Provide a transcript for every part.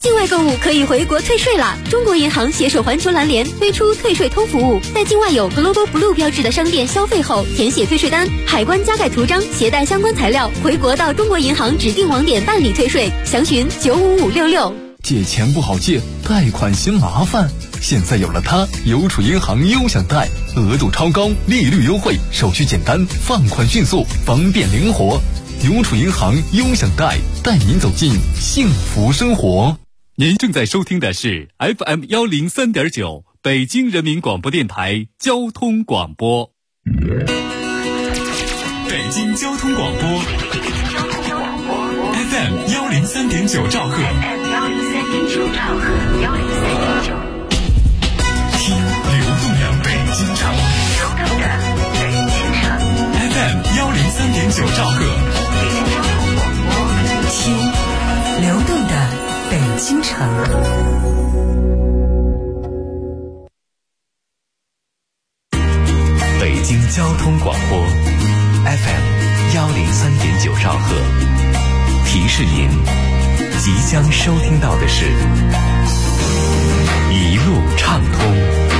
境外购物可以回国退税啦！中国银行携手环球蓝联推出退税通服务，在境外有 Global Blue 标志的商店消费后，填写退税单，海关加盖图章，携带相关材料，回国到中国银行指定网点办理退税。详询95566。 借钱不好借，贷款嫌麻烦，现在有了它，邮储银行优享贷，额度超高，利率优惠，手续简单，放款迅速，方便灵活。邮储银行优享贷，带您走进幸福生活。 您正在收听的是 FM103.9 北京人民广播电台交通广播。 北京交通广播 FM103.9 兆赫，听流动的北京城FM103.9 兆赫， 听流动的北京城。 北京交通广播 FM103.9 兆赫，提示您即将收听到的是一路畅通。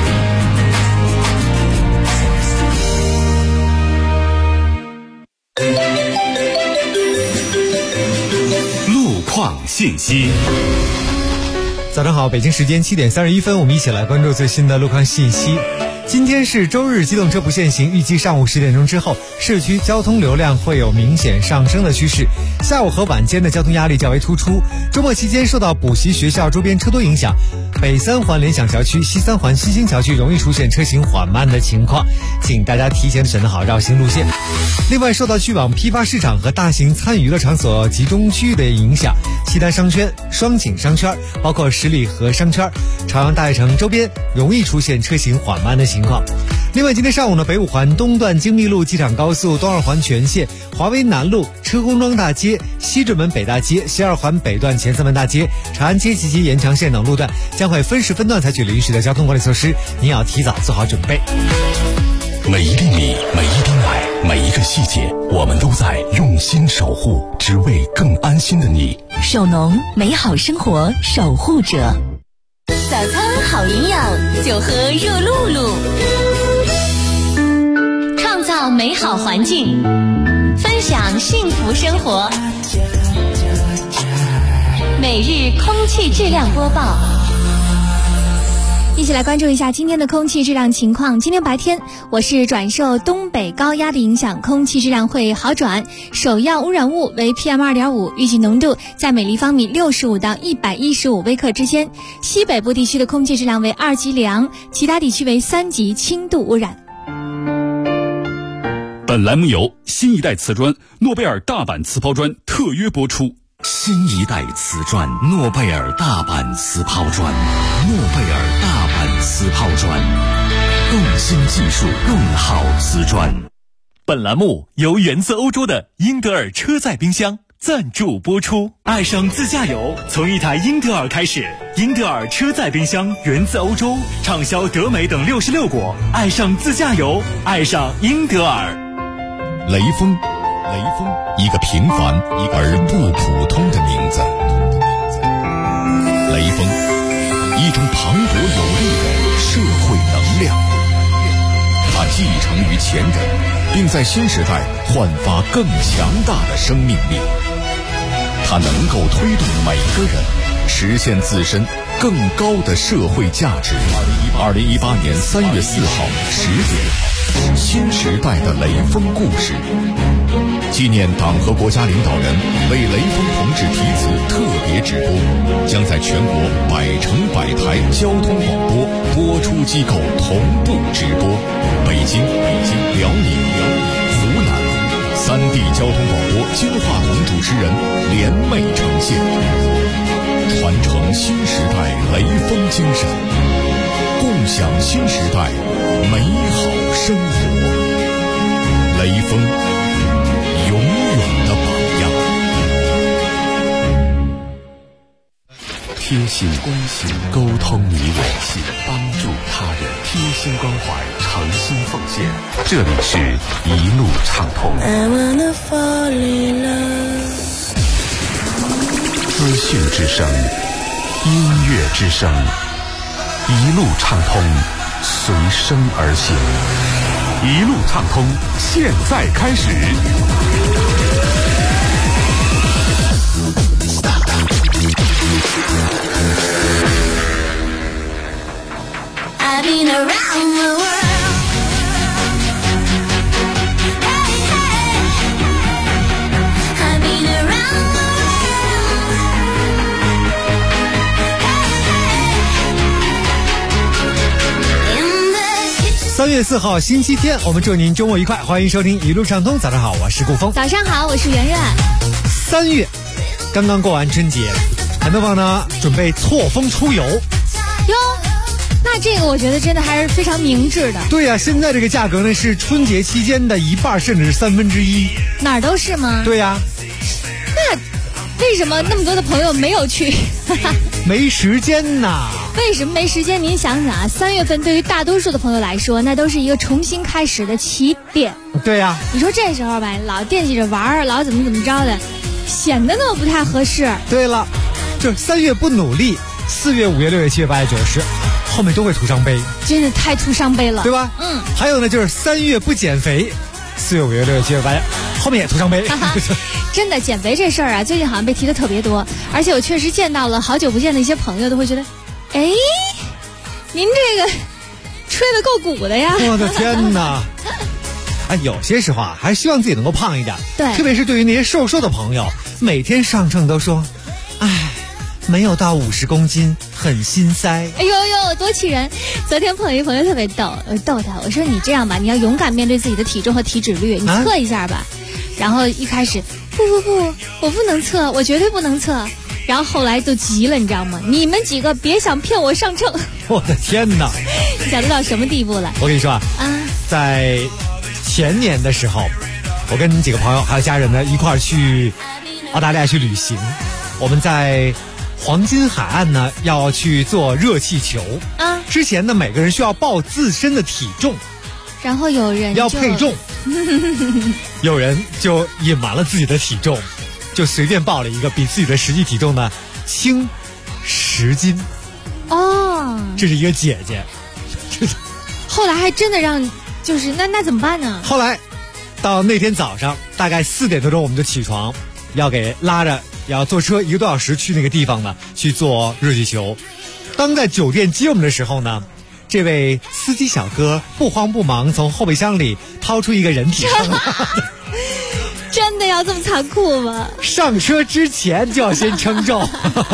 路况信息。 早上好，北京时间7点31分，我们一起来关注最新的路况信息。今天是周日，机动车不限行，预计上午10点钟之后，市区交通流量会有明显上升的趋势。下午和晚间的交通压力较为突出。周末期间受到补习学校周边车多影响，北三环联想桥区、西三环新兴桥区容易出现车行缓慢的情况，请大家提前选择好绕行路线。另外，受到去往批发市场和大型餐饮娱乐场所集中区域的影响，西单商圈、双井商圈，包括十里河商圈、朝阳大悦城周边容易出现车行缓慢的情况。另外，今天上午呢，北五环东段京密路机场高速东二环全线、华威南路、车公庄大街、西直门北大街、西二环北段前三门大街、长安街及延长线等路段将会分时分段采取临时的交通管理措施，您要提早做好准备。 每一粒米，每一滴奶，每一个细节，我们都在用心守护，只为更安心的你。 首农，美好生活守护者。 早餐好营养，就喝热露露。 创造美好环境，分享幸福生活。每日空气质量播报。 一起来关注一下今天的空气质量情况。今天白天，我市转受东北高压的影响，空气质量会好转。首要污染物为 PM2.5， 预计浓度在每立方米65到115微克之间。西北部地区的空气质量为2级良，其他地区为3级轻度污染。 本栏目由新一代瓷砖诺贝尔大阪瓷抛砖特约播出。 新一代瓷砖诺贝尔大阪瓷抛砖，诺贝尔大阪瓷抛砖，更新技术，更好瓷砖。 本栏目由源自欧洲的英德尔车载冰箱赞助播出。爱上自驾游，从一台英德尔开始。英德尔车载冰箱源自欧洲，畅销德美等66国。爱上自驾游，爱上英德尔。 雷锋，一个平凡而不普通的名字。雷锋，一种磅礴有力的社会能量。它继承于前人，并在新时代焕发更强大的生命力。它能够推动每个人实现自身更高的社会价值。2018年3月4号10点，新时代的雷锋故事，纪念党和国家领导人为雷锋同志题词特别直播，将在全国100城100台交通广播播出机构同步直播。北京、辽宁、湖南3地交通广播金话筒主持人联袂呈现，传承新时代雷锋精神，共享新时代美好生活。雷锋永远的榜样。贴心关心，沟通你我，帮助他人，贴心关怀，诚心奉献。这里是一路畅通。资讯之声音乐之声，一路畅通，随声而行。一路畅通，现在开始。 I've been around the world. 3月4号星期天，我们祝您周末愉快，欢迎收听一路畅通。早上好，我是顾峰。 早上好，我是圆圆。 3月刚刚过完春节，很多朋友呢准备错峰出游哟。那这个我觉得真的还是非常明智的。 对呀，现在这个价格呢是春节期间的1半甚至是1/3。 哪儿都是吗？ 对呀。 那为什么那么多的朋友没有去？ 没时间呐。 为什么没时间？您想想啊，3月份对于大多数的朋友来说，那都是一个重新开始的起点。 对呀。 你说这时候吧，老惦记着玩，老怎么着的，显得那么不太合适。 对了，就是3月不努力，4月、5月、6月、7月、8月、9月、10，后面都会徒伤悲。 真是太徒伤悲了， 对吧？ 嗯。 还有呢，就是3月不减肥，4月、5月、6月、7月、8月，后面也徒伤悲。 真的，减肥这事儿啊，最近好像被提的特别多，而且我确实见到了好久不见的一些朋友，都会觉得，哎，您这个吹得够鼓的呀！ 我的天哪！哎，有些时候啊，还是希望自己能够胖一点。 对， 特别是对于那些瘦的朋友，每天上秤都说，哎，没有到50公斤，很心塞。 哎呦呦，多气人！昨天碰一朋友特别逗他，我说你这样吧，你要勇敢面对自己的体重和体脂率，你测一下吧。然后一开始不，我不能测，我绝对不能测。然后后来都急了，你知道吗？你们几个别想骗我上秤！ 我的天哪！ 你想得到什么地步了？ 我跟你说啊，在前年的时候，我跟几个朋友还有家人呢一块儿去澳大利亚去旅行。我们在黄金海岸呢要去做热气球啊。之前呢每个人需要报自身的体重， 然后有人要配重，有人就隐瞒了自己的体重。就随便报了一个比自己的实际体重呢轻10斤。 哦， 这是一个姐姐。 后来还真的让，就是那怎么办呢？ 后来到那天早上大概4点多钟我们就起床，要给拉着要坐车1个多小时去那个地方呢去做热气球。当在酒店接我们的时候呢，这位司机小哥不慌不忙从后备箱里掏出一个人体秤。 真的要这么残酷吗？ 上车之前就要先称重。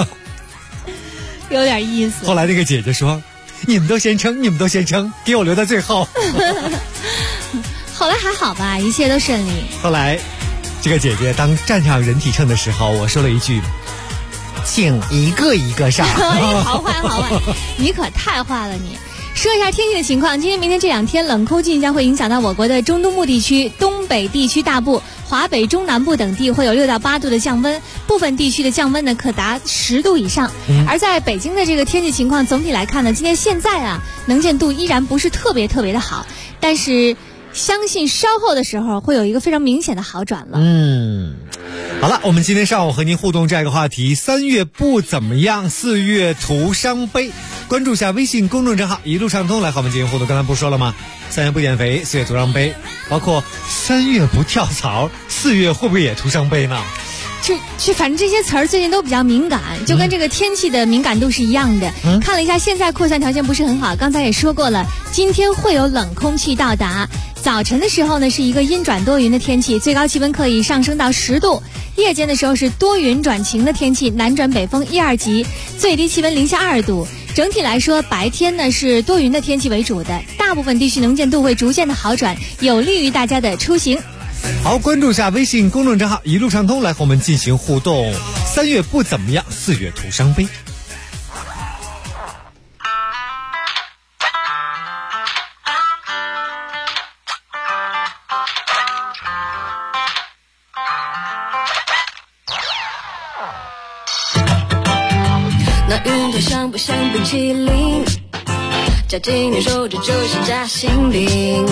有点意思。 后来那个姐姐说，你们都先称，给我留在最后。 后来还好吧，一切都顺利。 后来这个姐姐当站上人体秤的时候，我说了一句，请一个一个上。 好坏，你可太坏了你。说一下天气的情况，今天明天这2天冷空气将会影响到我国的中东部地区、东北地区大部、华北中南部等地，会有6到8度的降温，部分地区的降温呢可达10度以上。而在北京的这个天气情况总体来看呢，今天现在啊能见度依然不是特别的好，但是相信稍后的时候会有一个非常明显的好转了。 好了，我们今天上午和您互动这样一个话题：3月不怎么样，4月徒伤悲。关注一下微信公众账号一路畅通，来和我们进行互动。刚才不说了吗？3月不减肥，4月徒伤悲，包括3月不跳槽，4月会不会也徒伤悲呢？ 反正这些词儿最近都比较敏感，就跟这个天气的敏感度是一样的。看了一下，现在扩散条件不是很好，刚才也说过了，今天会有冷空气到达。早晨的时候呢是一个阴转多云的天气，最高气温可以上升到10度。夜间的时候是多云转晴的天气，南转北风1、2级，最低气温零下2度。整体来说，白天呢是多云的天气为主的，大部分地区能见度会逐渐的好转，有利于大家的出行。 好，关注一下微信公众账号一路畅通，来和我们进行互动。3月不怎么样，4月徒伤悲。 那云朵像不像冰淇淋？夹进你手指就像夹心饼，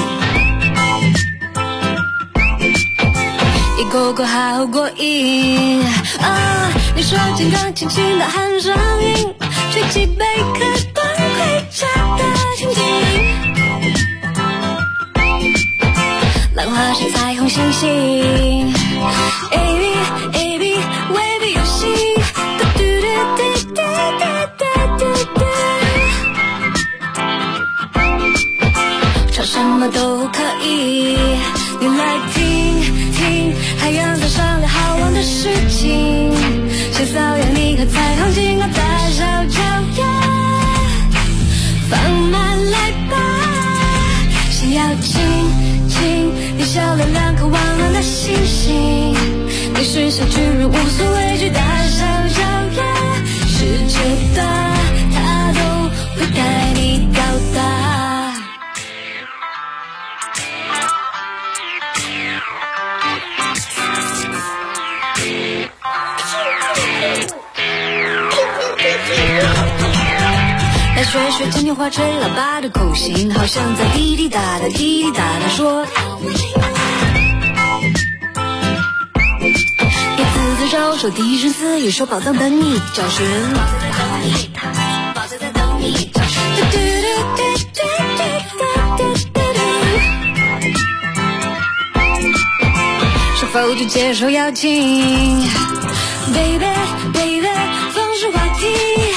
一口口好过瘾啊！你说金刚轻轻的喊声音， 心。A B未必有戏，唱什么都可以，你来听听，海洋在商量好玩的事情，像瘙痒你和彩虹金刚大小脚丫，放慢来吧，想要亲亲你笑脸两颗温暖的星星，你是小巨人无所畏惧大小脚丫，世界大它都会带你到达。来学学今天话吹喇叭的口型，好像在滴滴答答滴滴答答说。别自作招手，低声私语说宝藏等你找寻，宝藏在等你找寻。是否就接受邀请 ，baby baby， 放手话题。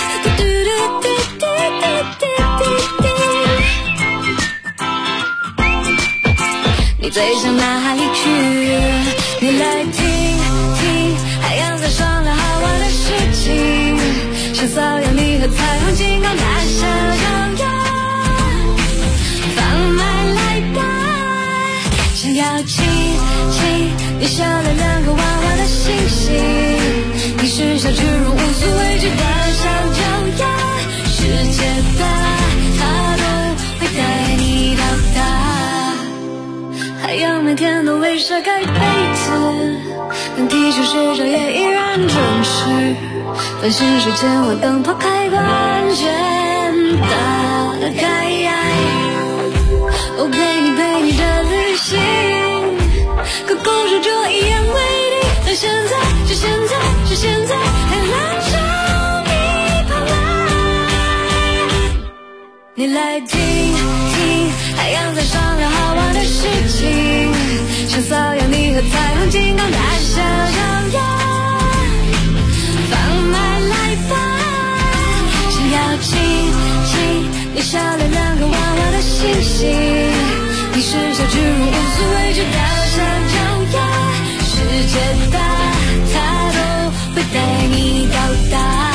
你最想哪里去？你来听听，海洋在商量好玩的事情，像瘙痒你和彩虹金刚大小脚丫，放慢来吧，想要亲亲你笑脸两个弯弯的星星，你是小巨人无所畏惧大小脚丫，世界大它都会带你到达。海洋每天都为晒盖被子，但地球睡着也依然准时。繁星水前我灯泡开关键打开，我陪你的旅行，可公主这一言为定，但现在就现在就现在，海蓝朝你跑来，你来听听，海洋在商量好玩的事情，像瘙痒你和彩虹金刚大小脚丫，放慢来吧，想要亲亲你笑脸两个弯弯的星星，你是小巨人无所畏惧大小脚丫，世界大它都会带你到达，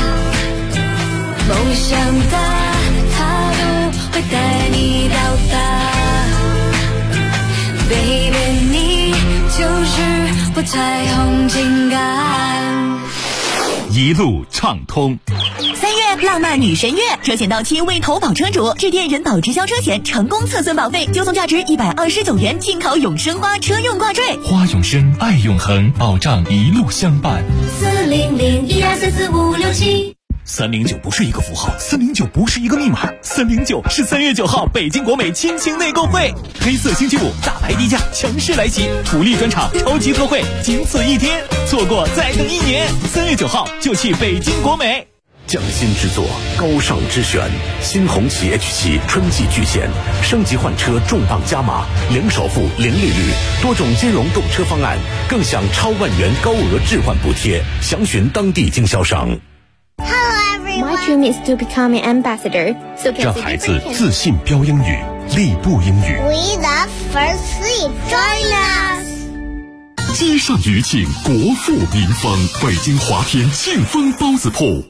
梦想大它都会带你到达。Baby， 你就是我彩虹金刚， 一路畅通。 3月浪漫女神月，车险到期未投保车主致电人保直销车险成功测算保费，就送价值129元进口永生花车用挂坠。 花永生，爱永恒，保障一路相伴。 40012344567。 309不是一个符号，309不是一个密码，309是3月9号北京国美亲情内购会，黑色星期五大牌低价强势来袭，福利专场超级特惠，仅此一天，错过再等1年。3月9号就去北京国美。 匠心之作，高尚之选，新红旗 H7 春季巨献，升级换车重磅加码，零首付零利率，多种金融购车方案，更享超万元高额置换补贴，详询当地经销商。 My dream is to become an ambassador. So 让孩子自信标英语，立步英语。 We love first sleep. Join us. 街上余庆，国富民丰，北京华天庆丰包子铺。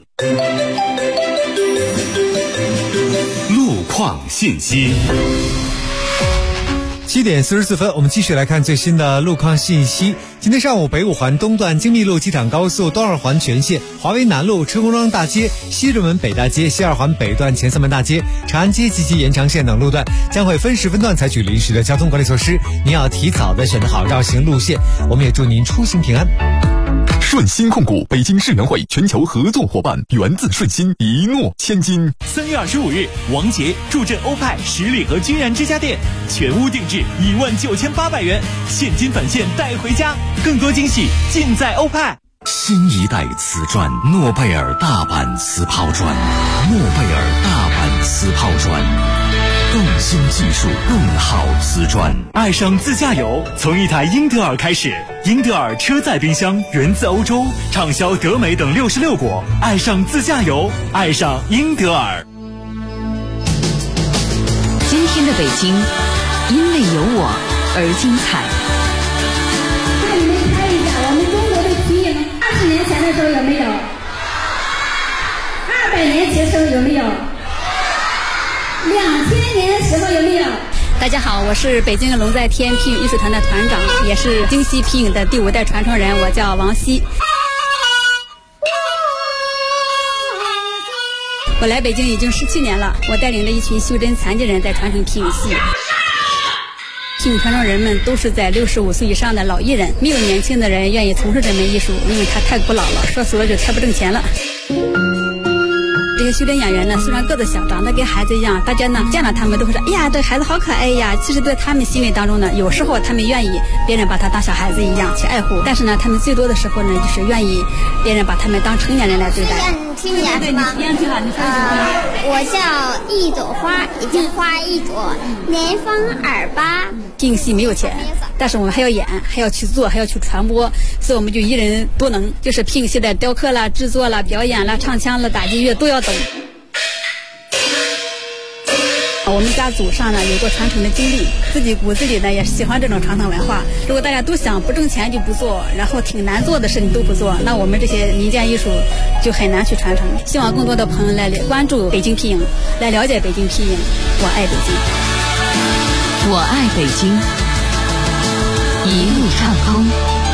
路况信息。 7点44分，我们继续来看最新的路况信息。今天上午，北五环东段京密路机场高速东二环全线、华为南路车公庄大街、西直门北大街、西二环北段前三门大街、长安街及其延长线等路段将会分时分段采取临时的交通管理措施，您要提早的选择好绕行路线。我们也祝您出行平安。 顺鑫控股北京世园会全球合作伙伴，源自顺鑫，一诺千金。 3月25日，王杰助阵欧派十里河君然之家店，全屋定制19800元，现金返现带回家，更多惊喜尽在欧派。 新一代瓷砖，诺贝尔大阪瓷抛砖，诺贝尔大阪瓷抛砖。 更新技术，更好瓷砖。 爱上自驾游，从一台英德尔开始。英德尔车载冰箱源自欧洲，畅销德美等66国。爱上自驾游，爱上英德尔。 今天的北京，因为有我而精彩。 那你们猜一下，我们中国的皮影20年前的时候有没有？200年前的时候有没有？2000年的时候有没有？ 大家好，我是北京龙在天皮影艺术团的团长，也是京西皮影的第5代传承人，我叫王希。我来北京已经17年了，我带领着一群袖珍残疾人在传承皮影戏。皮影传承人们都是在65岁以上的老艺人，没有年轻的人愿意从事这门艺术，因为它太古老了，说俗了就太不挣钱了。这些袖珍演员呢，虽然个子小，长得跟孩子一样，大家呢见到他们都会说：“哎呀，这孩子好可爱呀！”其实，在他们心里当中呢，有时候他们愿意别人把他当小孩子一样去爱护，但是呢，他们最多的时候呢，就是愿意别人把他们当成年人来对待。 听你是吗？我叫一朵花，已经花一朵，年方28。 皮影戏没有钱，但是我们还要演，还要去做，还要去传播，所以我们就一人多能，就是皮影戏的雕刻啦、制作啦、表演啦、唱腔啦、打击乐都要懂。我们家祖上呢有过传承的经历，自己骨子里呢也喜欢这种传统文化。如果大家都想不挣钱就不做，然后挺难做的事情都不做，那我们这些民间艺术就很难去传承。希望更多的朋友来关注北京皮影，来了解北京皮影。我爱北京， 我爱北京，一路畅通。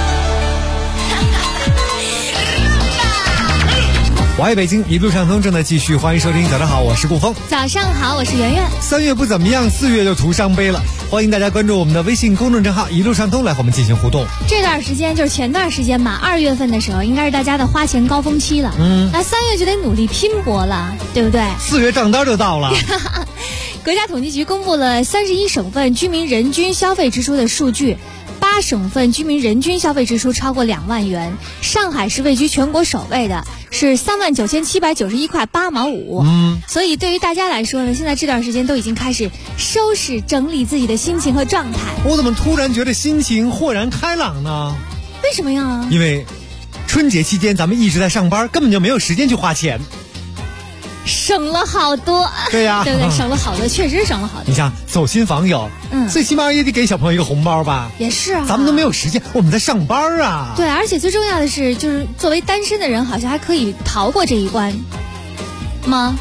我爱北京，一路畅通正在继续，欢迎收听。早上好，我是顾峰。 早上好，我是圆圆。 3月不怎么样，4月就徒伤悲了。欢迎大家关注我们的微信公众账号一路畅通，来和我们进行互动。 这段时间就是前段时间吧，2月份的时候，应该是大家的花钱高峰期了。那3月就得努力拼搏了，对不对 ？4月账单就到了。 国家统计局公布了31省份居民人均消费支出的数据。8省份居民人均消费支出超过2万元，上海是位居全国首位的，是39791块8毛5。所以对于大家来说呢，现在这段时间都已经开始收拾整理自己的心情和状态。 我怎么突然觉得心情豁然开朗呢？ 为什么呀？ 因为春节期间咱们一直在上班，根本就没有时间去花钱。 省了好多， 对呀， 对对，省了好多，确实省了好多。 你像走亲访友，最起码也得给小朋友一个红包吧？ 也是啊， 咱们都没有时间，我们在上班啊。 对，而且最重要的是，就是作为单身的人，好像还可以逃过这一关吗？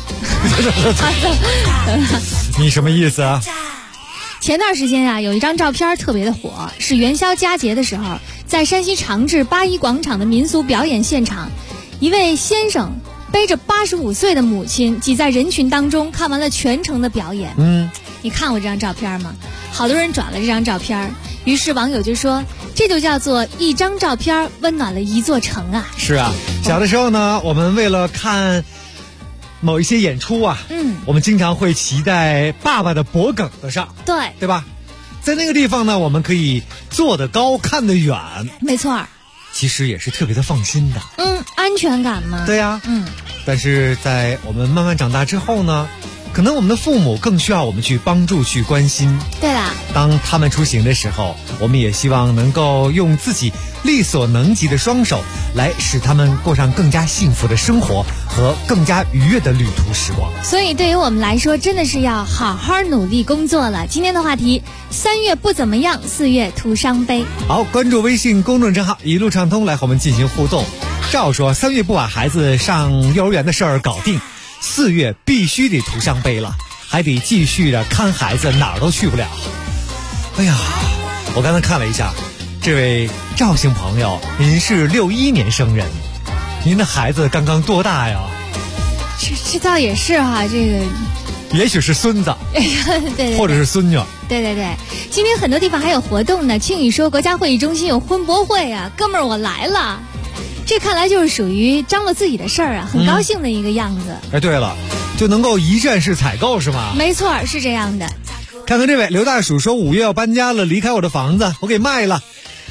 你什么意思啊？ 前段时间啊，有一张照片特别的火，是元宵佳节的时候，在山西长治八一广场的民俗表演现场，一位先生背着85岁的母亲挤在人群当中，看完了全程的表演。你看过这张照片吗？好多人转了这张照片，于是网友就说，这就叫做一张照片温暖了一座城啊。 是啊，小的时候呢，我们为了看某一些演出啊，我们经常会骑在爸爸的脖梗子上，对吧？在那个地方呢，我们可以坐得高，看得远。 没错， 其实也是特别的放心的。 安全感嘛。 对呀，但是在我们慢慢长大之后呢，可能我们的父母更需要我们去帮助、去关心。 对啦， 当他们出行的时候，我们也希望能够用自己力所能及的双手，来使他们过上更加幸福的生活和更加愉悦的旅途时光。 所以对于我们来说，真的是要好好努力工作了。今天的话题：3月不怎么样，4月徒伤悲。 好，关注微信公众账号一路畅通，来和我们进行互动。照说3月不把孩子上幼儿园的事儿搞定，4月必须得徒伤悲了，还得继续的看孩子，哪儿都去不了。哎呀，我刚才看了一下，这位赵姓朋友，您是61年生人，您的孩子刚刚多大呀？ 这倒也是哈，这个也许是孙子， 对， 或者是孙女。 对，今天很多地方还有活动呢。庆宇说国家会议中心有婚博会啊，哥们儿我来了。这看来就是属于张罗自己的事儿啊，很高兴的一个样子。 哎，对了，就能够一站式采购是吗？ 没错，是这样的。 看看这位刘大叔说，5月要搬家了，离开我的房子，我给卖了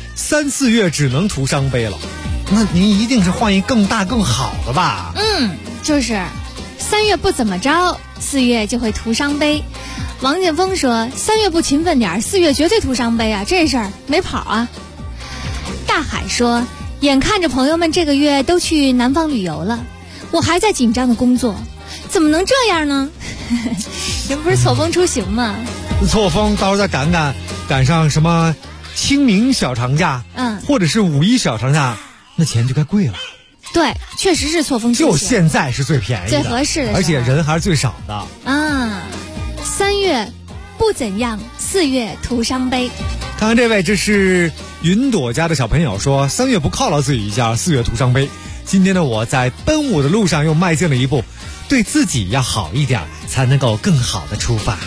，3、4月只能徒伤悲了。那您一定是换一更大更好的吧？ 就是3月不怎么着，4月就会徒伤悲。 王建峰说：“3月不勤奋点，4月绝对徒伤悲啊！这事儿没跑啊。”大海说：“眼看着朋友们这个月都去南方旅游了，我还在紧张的工作，怎么能这样呢？人不是错峰出行吗？ 错峰到时候再赶上什么清明小长假，或者是5·1小长假，那钱就该贵了。 对，确实是错峰出行， 就现在是最便宜的、 最合适的， 而且人还是最少的啊。3月不怎样，4月徒伤悲。 看看这位，这是云朵家的小朋友说：“3月不犒劳自己一下，4月徒伤悲。今天的我在奔舞的路上又迈进了一步，对自己要好一点，才能够更好的出发。”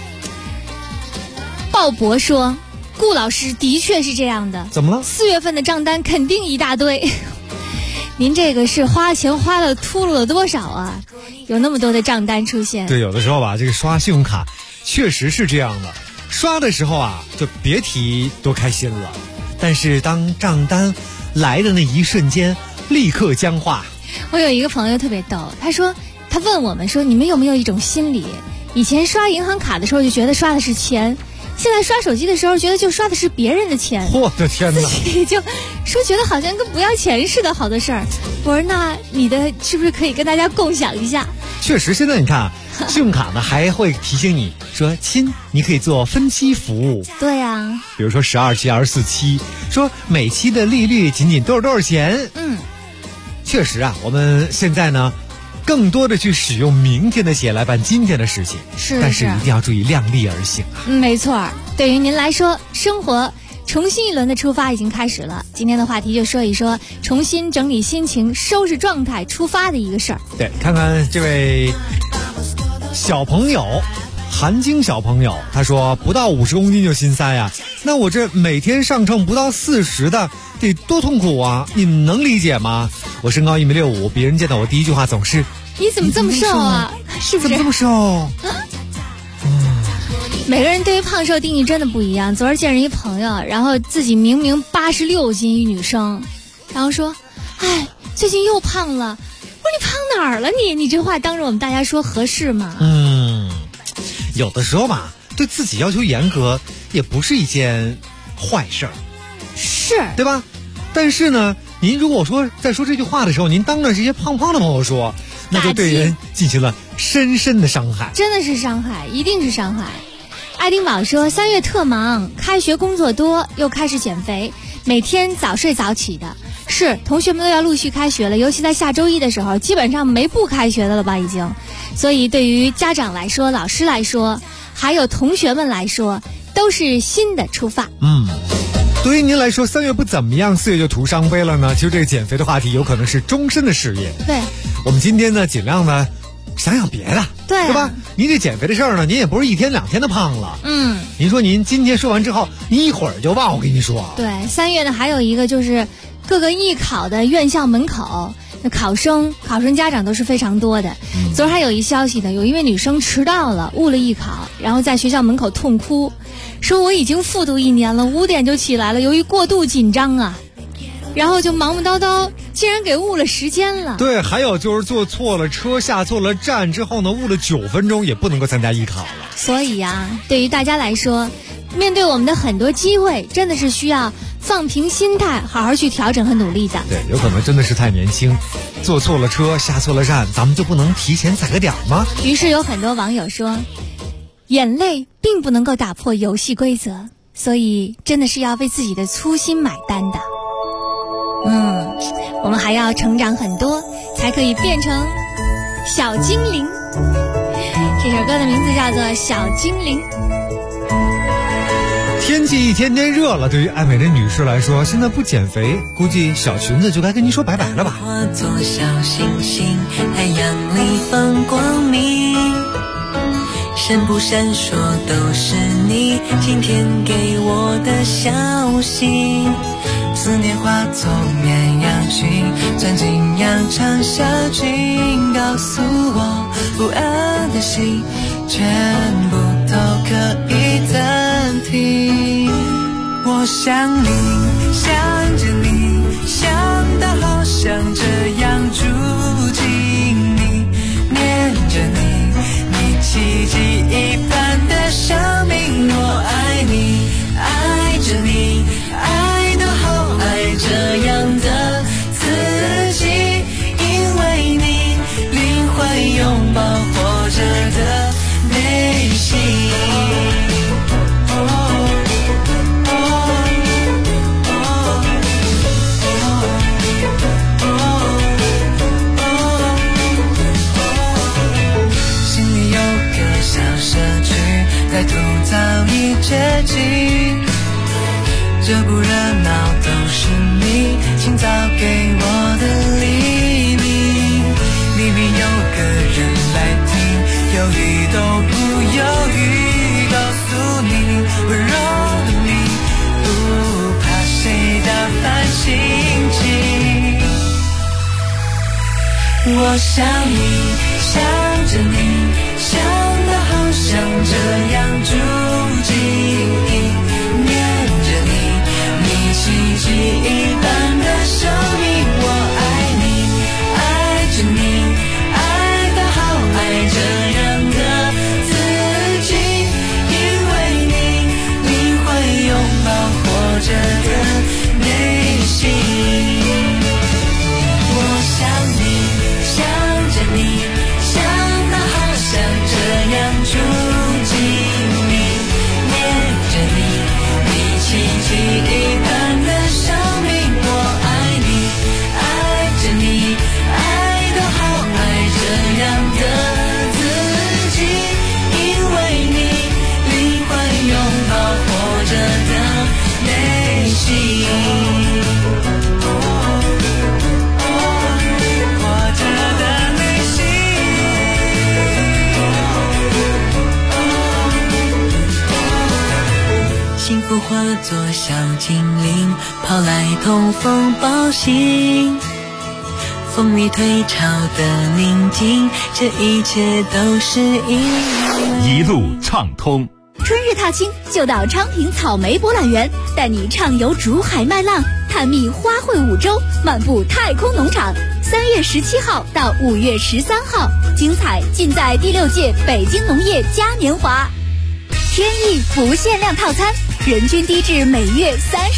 鲍勃说：“顾老师的确是这样的。 怎么了 ？4月份的账单肯定一大堆。您这个是花钱花了秃噜了多少啊？有那么多的账单出现。” 对，有的时候吧，这个刷信用卡确实是这样的。刷的时候啊，就别提多开心了。但是当账单来的那一瞬间，立刻僵化。 我有一个朋友特别逗，他问我们说：“你们有没有一种心理？以前刷银行卡的时候就觉得刷的是钱。”现在刷手机的时候，觉得就刷的是别人的钱。 我的天哪！ 自己就说觉得好像跟不要钱似的，好多事儿。我说那你的是不是可以跟大家共享一下？ 确实，现在你看，信用卡呢还会提醒你说，亲，你可以做分期服务。 对呀， 比如说12期、24期，说每期的利率仅仅多少钱。确实啊，我们现在呢，更多的去使用明天的钱来办今天的事情，但是一定要注意量力而行啊。 没错，对于您来说，生活重新一轮的出发已经开始了。今天的话题就说一说重新整理心情、收拾状态出发的一个事儿。 对，看看这位小朋友韩晶小朋友，他说不到50公斤就心塞呀，那我这每天上称不到40的，得多痛苦啊！你们能理解吗？我身高1.65米，别人见到我第一句话总是： 你怎么这么瘦啊？是不是？ 怎么这么瘦？ 每个人对于胖瘦定义真的不一样。昨儿见人一朋友，然后自己明明86斤一女生，然后说：“哎，最近又胖了。”我说：“你胖哪儿了你？你这话当着我们大家说合适吗？” 有的时候吧，对自己要求严格也不是一件坏事儿， 是对吧？但是呢，您如果说在说这句话的时候，您当着这些胖胖的朋友说，那就对人进行了深深的伤害。 真的是伤害，一定是伤害。爱丁堡说：“3月特忙，开学工作多，又开始减肥，每天早睡早起的。是，同学们都要陆续开学了，尤其在下周一的时候，基本上没不开学的了吧已经。所以对于家长来说、老师来说，还有同学们来说，都是新的出发。 对于您来说，3月不怎么样，4月就徒伤悲了呢？其实这个减肥的话题有可能是终身的事业。 对， 我们今天呢，尽量呢想想别的， 对吧？您这减肥的事儿呢，您也不是1天2天的胖了。您说您今天说完之后，您一会儿就忘，我跟你说。 对，3月呢还有一个就是各个艺考的院校门口，那考生家长都是非常多的。昨儿还有一消息呢，有一位女生迟到了，误了艺考，然后在学校门口痛哭，说我已经复读1年了，5点就起来了，由于过度紧张啊，然后就忙叨叨，竟然给误了时间了。 对，还有就是坐错了车，下错了站之后呢，误了9分钟，也不能够参加艺考了。 所以啊，对于大家来说，面对我们的很多机会，真的是需要放平心态，好好去调整和努力的。 对，有可能真的是太年轻，坐错了车，下错了站，咱们就不能提前踩个点吗？ 于是有很多网友说，眼泪并不能够打破游戏规则，所以真的是要为自己的粗心买单的。我们还要成长很多，才可以变成小精灵。这首歌的名字叫做《小精灵》。 天气一天天热了，对于爱美的女士来说，现在不减肥，估计小裙子就该跟您说拜拜了吧。 化作小星星，太阳里放光明，闪不闪烁都是你今天给我的消息。思念化作绵羊群，钻进羊肠小径，告诉我不安的心全部都可以暂停。我想你，想着你，想到好想这样住进你，念着你，你奇迹一般的着的内心。心里有个小社区，歹徒早已绝迹，这不热闹都是你清早给我的黎明。里面有个人来听，犹豫都不犹豫，告诉你温柔的你不怕谁打翻心情。我想你，想着你，想得好像这样住进念着你，你奇迹一般的生命。我爱你，爱着你，爱得好，爱这样的自己，因为你灵魂拥抱活着的内心。我想你，想着你，想得好像这样住进你，念着你，你奇迹一般的生命。我爱你，爱着你，爱得好，爱这样的自己，因为你灵魂拥抱活着的内心。幸福化作小精灵，跑来通风报信。风雨退潮的宁静，这一切都是因为一路畅通。 春日踏青就到昌平草莓博览园，带你畅游竹海麦浪，探秘花卉五洲，漫步太空农场。3月17号到5月13号，精彩尽在第6届北京农业嘉年华。天翼不限量套餐，人均低至每月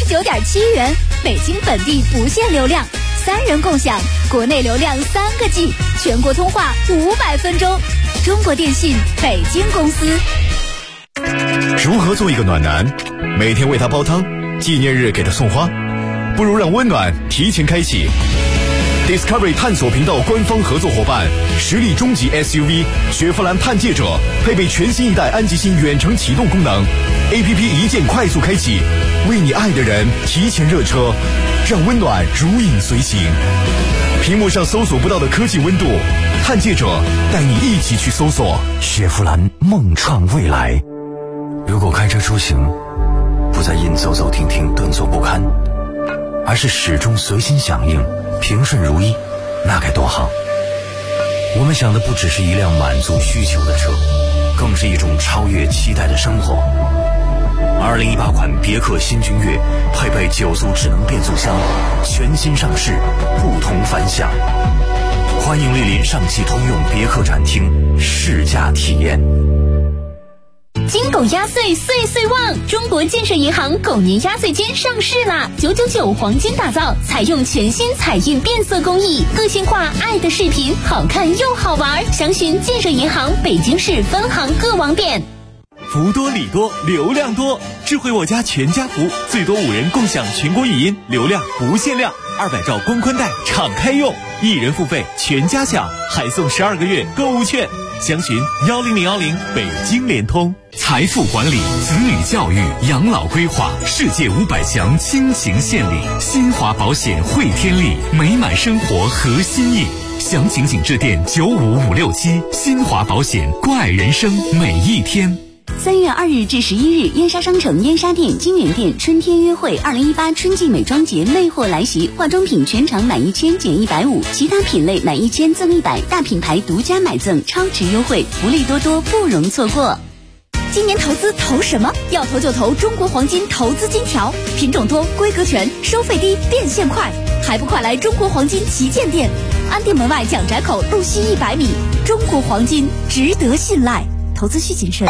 39.7元，北京本地不限流量，3人共享，国内流量3个 G， 全国通话500分钟。中国电信北京公司。 如何做一个暖男？每天为他煲汤，纪念日给他送花，不如让温暖提前开启。Discovery 探索频道官方合作伙伴，实力中级 SUV 雪佛兰探界者，配备全新一代安吉星远程启动功能 ，APP 一键快速开启，为你爱的人提前热车，让温暖如影随形。屏幕上搜索不到的科技温度，探界者带你一起去搜索。雪佛兰梦创未来。 如果开车出行，不再因走走停停顿挫不堪，而是始终随心响应，平顺如意，那该多好。我们想的不只是一辆满足需求的车，更是一种超越期待的生活。2018款别克新君越配备9速智能变速箱，全新上市，不同凡响。欢迎莅临上汽通用别克展厅试驾体验。 金狗压岁岁岁旺！中国建设银行狗年压岁间上市啦！999黄金打造，采用全新彩印变色工艺，个性化爱的视频，好看又好玩。详询建设银行北京市分行各网点。 福多礼多，流量多，智慧我家全家福，最多5人共享全国语音，流量不限量，200兆光宽带敞开用，1人付费全家享，还送12个月购物券。详询10010北京联通。 财富管理、子女教育、养老规划，世界500强倾情献礼，新华保险汇天利，美满生活核心意。详情请致电95567，新华保险，怪人生每一天。 3月2日至11日，燕莎商城、燕莎店、金源店春天约会2018春季美妆节魅惑来袭，化妆品全场满1000减150，其他品类满1000赠100，大品牌独家买赠，超值优惠，福利多多，不容错过。今年投资投什么？要投就投中国黄金投资金条，品种多，规格全，收费低，变现快，还不快来中国黄金旗舰店？安定门外蒋宅口路西100米，中国黄金值得信赖，投资需谨慎。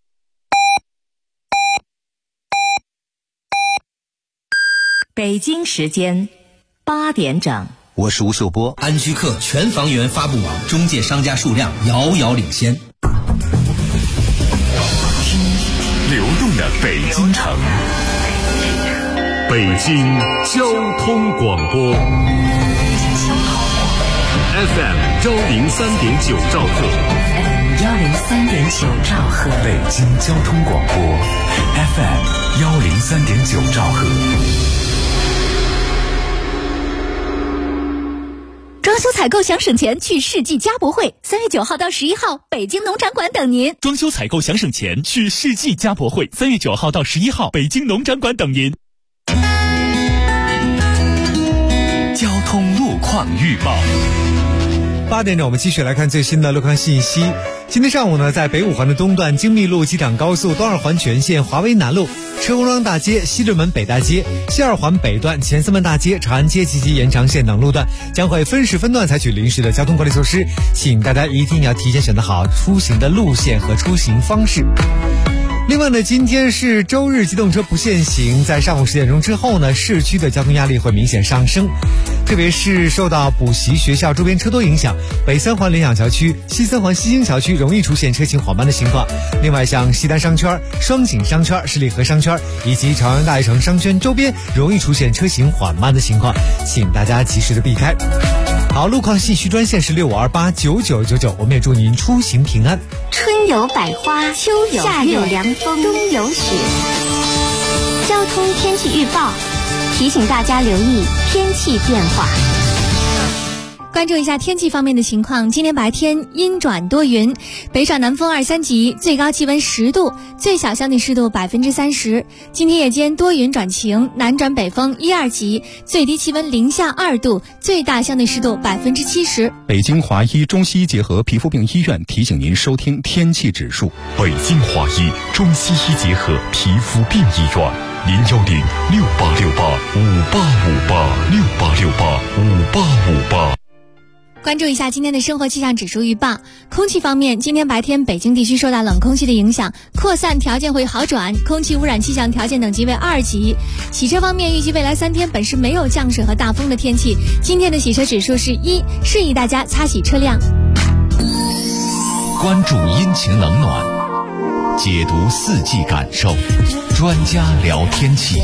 北京时间8点整， 我是吴秀波。安居客全房源发布网中介商家数量遥遥领先。 北京城。北京交通广播 FM103.9 兆赫 103.9兆赫， 北京交通广播 FM103.9 兆赫。 装修采购想省钱，去世纪家博会，3月9号到11号，北京农展馆等您。 装修采购想省钱，去世纪家博会，3月9号到11号，北京农展馆等您。 交通路况预报。 8点整，我们继续来看最新的路况信息。今天上午呢，在北五环的东段京密路机场高速东二环全线华威南路车公庄大街西直门北大街西二环北段前四门大街长安街及延长线等路段将会分时分段采取临时的交通管理措施，请大家一定要提前选择好出行的路线和出行方式。另外呢，今天是周日，机动车不限行，在上午10点钟之后呢，市区的交通压力会明显上升，特别是受到补习学校周边车多影响，北三环联想桥区、西三环西兴桥区容易出现车行缓慢的情况。另外，像西单商圈、双井商圈、十里河商圈以及朝阳大悦城商圈周边容易出现车行缓慢的情况，请大家及时的避开。好，路况信息专线是65289999，我们也祝您出行平安。 春有百花，秋有夏有凉风，冬有雪。交通天气预报提醒大家留意天气变化。 关注一下天气方面的情况，今天白天阴转多云，北转南风2、3级，最高气温10度，最小相对湿度30%。今天夜间多云转晴，南转北风1、2级，最低气温零下2度，最大相对湿度70%。 北京华医中西医结合皮肤病医院提醒您收听天气指数。 北京华医中西医结合皮肤病医院，0106868585858，668685858。 关注一下今天的生活气象指数预报。空气方面，今天白天北京地区受到冷空气的影响，扩散条件会好转，空气污染气象条件等级为2级。洗车方面，预计未来3天本市没有降水和大风的天气，今天的洗车指数是1，示意大家擦洗车辆。 关注阴晴冷暖，解读四季感受，专家聊天气。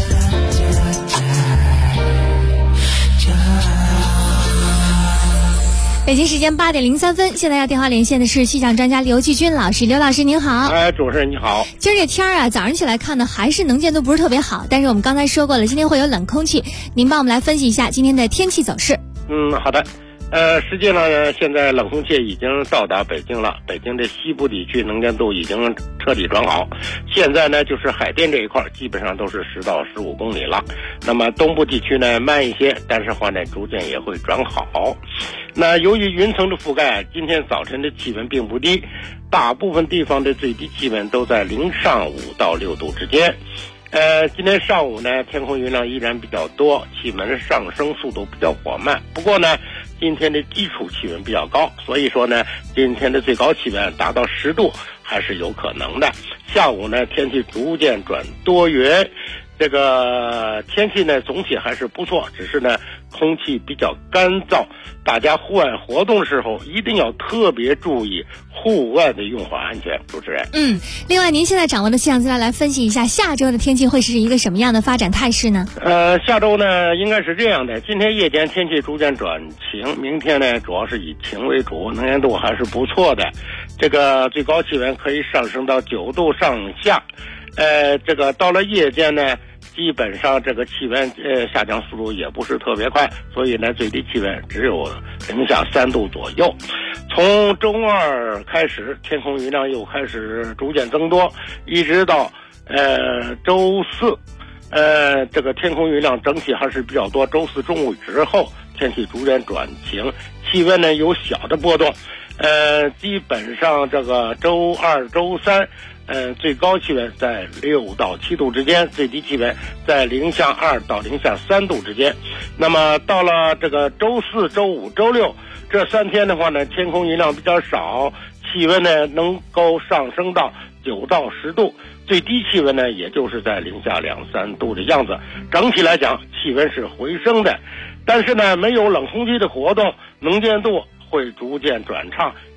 北京时间8点03分，现在要电话连线的是气象专家刘继军老师。刘老师您好。 主持人你好。 今儿这天啊，早上起来看呢，还是能见度不是特别好，但是我们刚才说过了，今天会有冷空气，您帮我们来分析一下今天的天气走势。 好的。实际上呢，现在冷空气已经到达北京了，北京的西部地区能见度已经彻底转好，现在呢就是海淀这一块基本上都是10到15公里了，那么东部地区呢慢一些，但是话呢逐渐也会转好。那由于云层的覆盖，今天早晨的气温并不低，大部分地方的最低气温都在零上5到6度之间。今天上午呢，天空云量依然比较多，气温上升速度比较缓慢。不过呢，今天的基础气温比较高，所以说呢，今天的最高气温达到10度还是有可能的。下午呢，天气逐渐转多云，这个天气呢总体还是不错，只是呢空气比较干燥，大家户外活动的时候一定要特别注意户外的用火安全。主持人， 另外您现在掌握的气象资料来分析一下下周的天气会是一个什么样的发展态势呢？ 下周呢应该是这样的，今天夜间天气逐渐转晴，明天呢主要是以晴为主，能见度还是不错的，这个最高气温可以上升到9度上下。这个到了夜间呢，基本上这个气温下降速度也不是特别快，所以呢最低气温只有零下3度左右。从周二开始，天空云量又开始逐渐增多，一直到周四，这个天空云量整体还是比较多。周四中午之后，天气逐渐转晴，气温呢有小的波动。基本上这个周二、周三。最高气温在6到7度之间，最低气温在零下2到零下3度之间。那么到了这个周四、周五、周六这3天的话呢，天空云量比较少，气温呢能够上升到9到10度，最低气温呢也就是在零下2、3度的样子。整体来讲，气温是回升的，但是呢没有冷空气的活动，能见度会逐渐转差，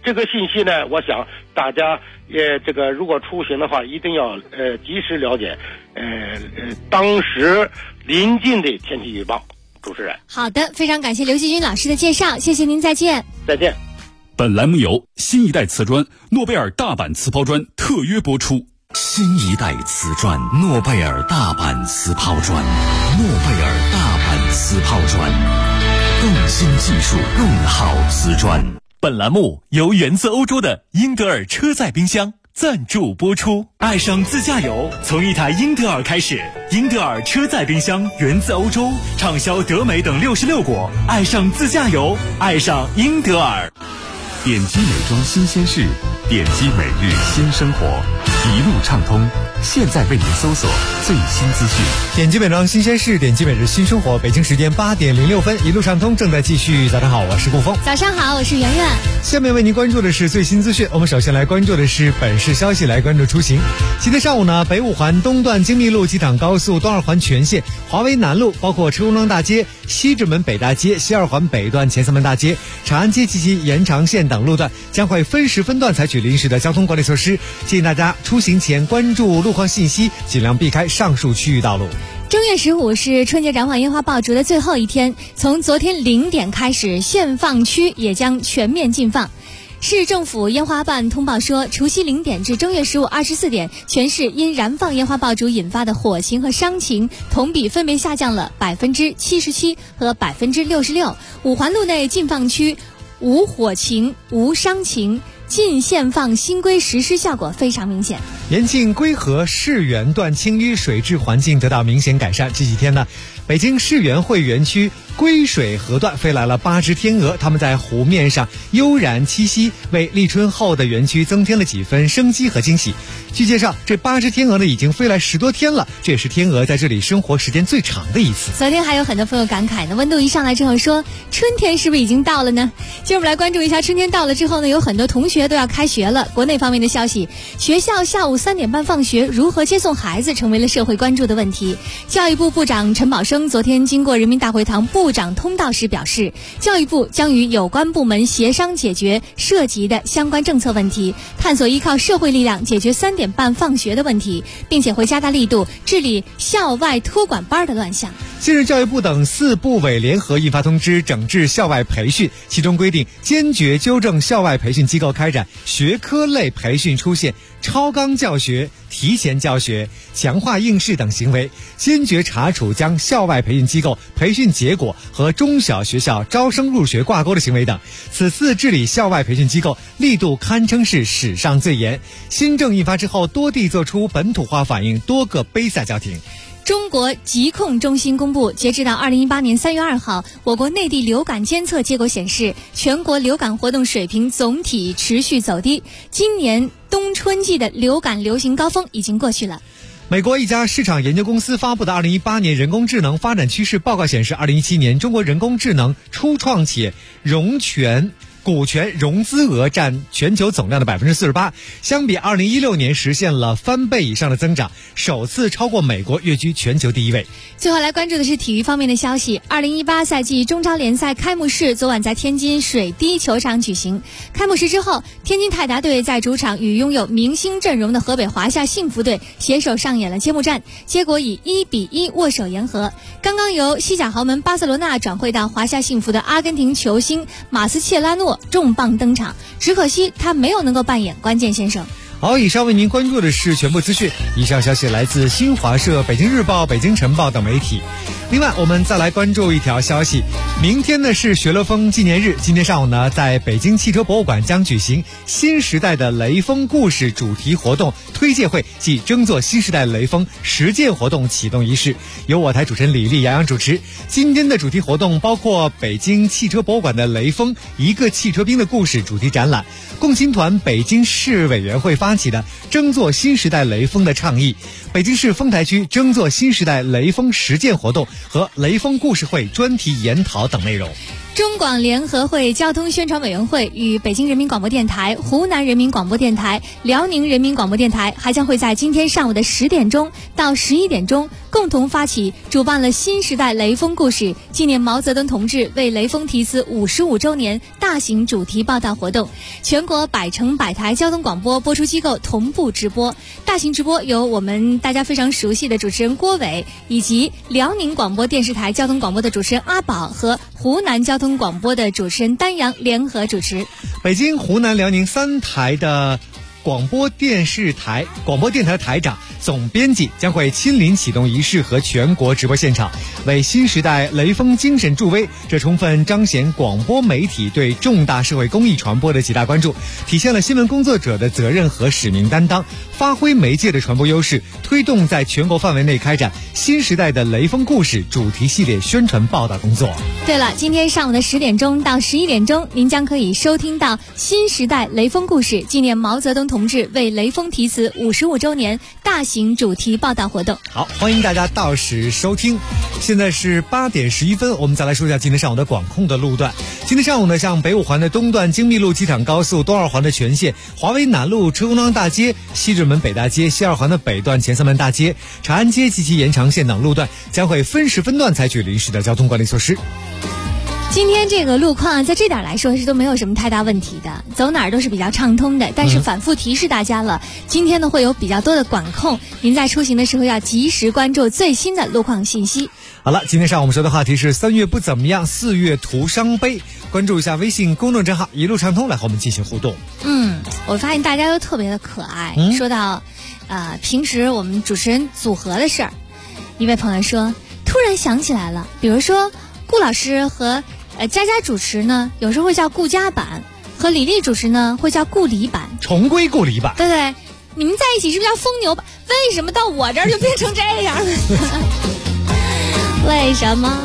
这个信息呢，我想大家这个如果出行的话，一定要及时了解当时临近的天气预报。主持人， 好的，非常感谢刘继军老师的介绍，谢谢您，再见。 再见。 本栏目由新一代瓷砖诺贝尔大阪瓷抛砖特约播出。 新一代瓷砖诺贝尔大阪瓷抛砖，诺贝尔大阪瓷抛砖，更新技术，更好瓷砖。 本栏目由源自欧洲的英德尔车载冰箱赞助播出。爱上自驾游，从一台英德尔开始。英德尔车载冰箱源自欧洲，畅销德美等66国。爱上自驾游，爱上英德尔。 点击美妆新鲜事，点击每日新生活，一路畅通。现在为您搜索最新资讯。 点击美妆新鲜事，点击每日新生活。北京时间8点06分，一路畅通正在继续。早上好，我是顾峰。 早上好，我是圆圆。 下面为您关注的是最新资讯。我们首先来关注的是本市消息，来关注出行。今天上午呢，北五环东段京密路机场高速东二环全线、华为南路，包括车公庄大街、西直门北大街、西二环北段前三门大街、长安街及其延长线等路段将会分时分段采取临时的交通管理措施，建议大家出行前关注路况信息，尽量避开上述区域道路。 正月15是春节展望烟花爆竹的最后一天，从昨天0点开始，限放区也将全面禁放。市政府烟花办通报说，除夕0点至正月15 24点，全市因燃放烟花爆竹引发的火情和伤情同比分别下降了77%和66%。五环路内禁放区无火情、无伤情，禁限放新规实施效果非常明显。 延庆归河世园段清淤水质环境得到明显改善。这几天呢，北京世园汇园区归水河段飞来了8只天鹅，它们在湖面上悠然栖息，为立春后的园区增添了几分生机和惊喜。据介绍，这8只天鹅呢已经飞来10多天了，这也是天鹅在这里生活时间最长的一次。 昨天还有很多朋友感慨呢，温度一上来之后说，春天是不是已经到了呢？接着我们来关注一下，春天到了之后呢，有很多同学都要开学了。国内方面的消息，学校下午3点半放学，如何接送孩子成为了社会关注的问题。教育部部长陈宝生昨天经过人民大会堂部长通道时表示，教育部将与有关部门协商解决涉及的相关政策问题，探索依靠社会力量解决3点半放学的问题，并且会加大力度治理校外托管班的乱象。 近日，教育部等4部委联合印发通知，整治校外培训，其中规定坚决纠正校外培训机构开展学科类培训出现超纲教学、提前教学、强化应试等行为，坚决查处将校外培训机构培训结果和中小学校招生入学挂钩的行为等。此次治理校外培训机构力度堪称是史上最严。新政印发之后，多地做出本土化反应，多个杯赛叫停。 中国疾控中心公布，截止到2018年3月2号，我国内地流感监测结果显示，全国流感活动水平总体持续走低。今年冬春季的流感流行高峰已经过去了。 美国一家市场研究公司发布的2018年人工智能发展趋势报告显示，2017年中国人工智能初创企业股权融资额占全球总量的48%，相比2016年实现了翻倍以上的增长，首次超过美国，跃居全球第1位。 最后来关注的是体育方面的消息。2018赛季中超联赛开幕式昨晚在天津水滴球场举行。开幕式之后，天津泰达队在主场与拥有明星阵容的河北华夏幸福队携手上演了揭幕战，结果以1-1握手言和。刚刚由西甲豪门巴塞罗那转会到华夏幸福的阿根廷球星马斯切拉诺重磅登场，只可惜他没有能够扮演关键先生。 好，以上为您关注的是全部资讯。以上消息来自新华社、北京日报、北京晨报等媒体。另外，我们再来关注一条消息，明天呢是学乐风纪念日。今天上午呢，在北京汽车博物馆将举行新时代的雷锋故事主题活动推介会暨争做新时代雷锋实践活动启动仪式，由我台主持人李丽、杨洋主持。今天的主题活动包括北京汽车博物馆的雷锋一个汽车兵的故事主题展览，共青团北京市委员会发起的争做新时代雷锋的倡议，北京市丰台区争做新时代雷锋实践活动和雷锋故事会专题研讨等内容。 中广联合会交通宣传委员会与北京人民广播电台、湖南人民广播电台、辽宁人民广播电台还将会在今天上午的10点钟到11点钟共同发起主办了新时代雷锋故事纪念毛泽东同志为雷锋题词55周年大型主题报道活动，全国100城100台交通广播播出机构同步直播。大型直播由我们大家非常熟悉的主持人郭伟，以及辽宁广播电视台交通广播的主持人阿宝和湖南交通广播的主持人丹阳联合主持。 北京、湖南、辽宁3台的广播电台台长、总编辑将会亲临启动仪式和全国直播现场，为新时代雷锋精神助威。这充分彰显广播媒体对重大社会公益传播的极大关注，体现了新闻工作者的责任和使命担当，发挥媒介的传播优势，推动在全国范围内开展新时代的雷锋故事主题系列宣传报道工作。 对了，今天上午的10点钟到11点钟，您将可以收听到新时代雷锋故事纪念毛泽东同志为雷锋题词55周年大型主题报道活动。 好，欢迎大家到时收听。现在是8点11分，我们再来说一下今天上午的管控的路段。今天上午呢，像北5环的东段京密路机场高速，东2环的全线，华为南路车公庄大街、西直门北大街，西2环的北段前3门大街、长安街及其延长线等路段将会分时分段采取临时的交通管理措施。 今天这个路况在这点来说是都没有什么太大问题的，走哪儿都是比较畅通的，但是反复提示大家了，今天呢会有比较多的管控，您在出行的时候要及时关注最新的路况信息。 好了，今天上午我们说的话题是3月不怎么样，4月徒伤悲。关注一下微信公众账号一路畅通来和我们进行互动。 我发现大家都特别的可爱。说到平时我们主持人组合的事儿，一位朋友说突然想起来了，比如说顾老师和佳佳主持呢，有时候会叫顾佳版，和李丽主持呢会叫顾李版， 重归顾李版。 对对，你们在一起是不是叫疯牛版？为什么到我这儿就变成这样了？为什么？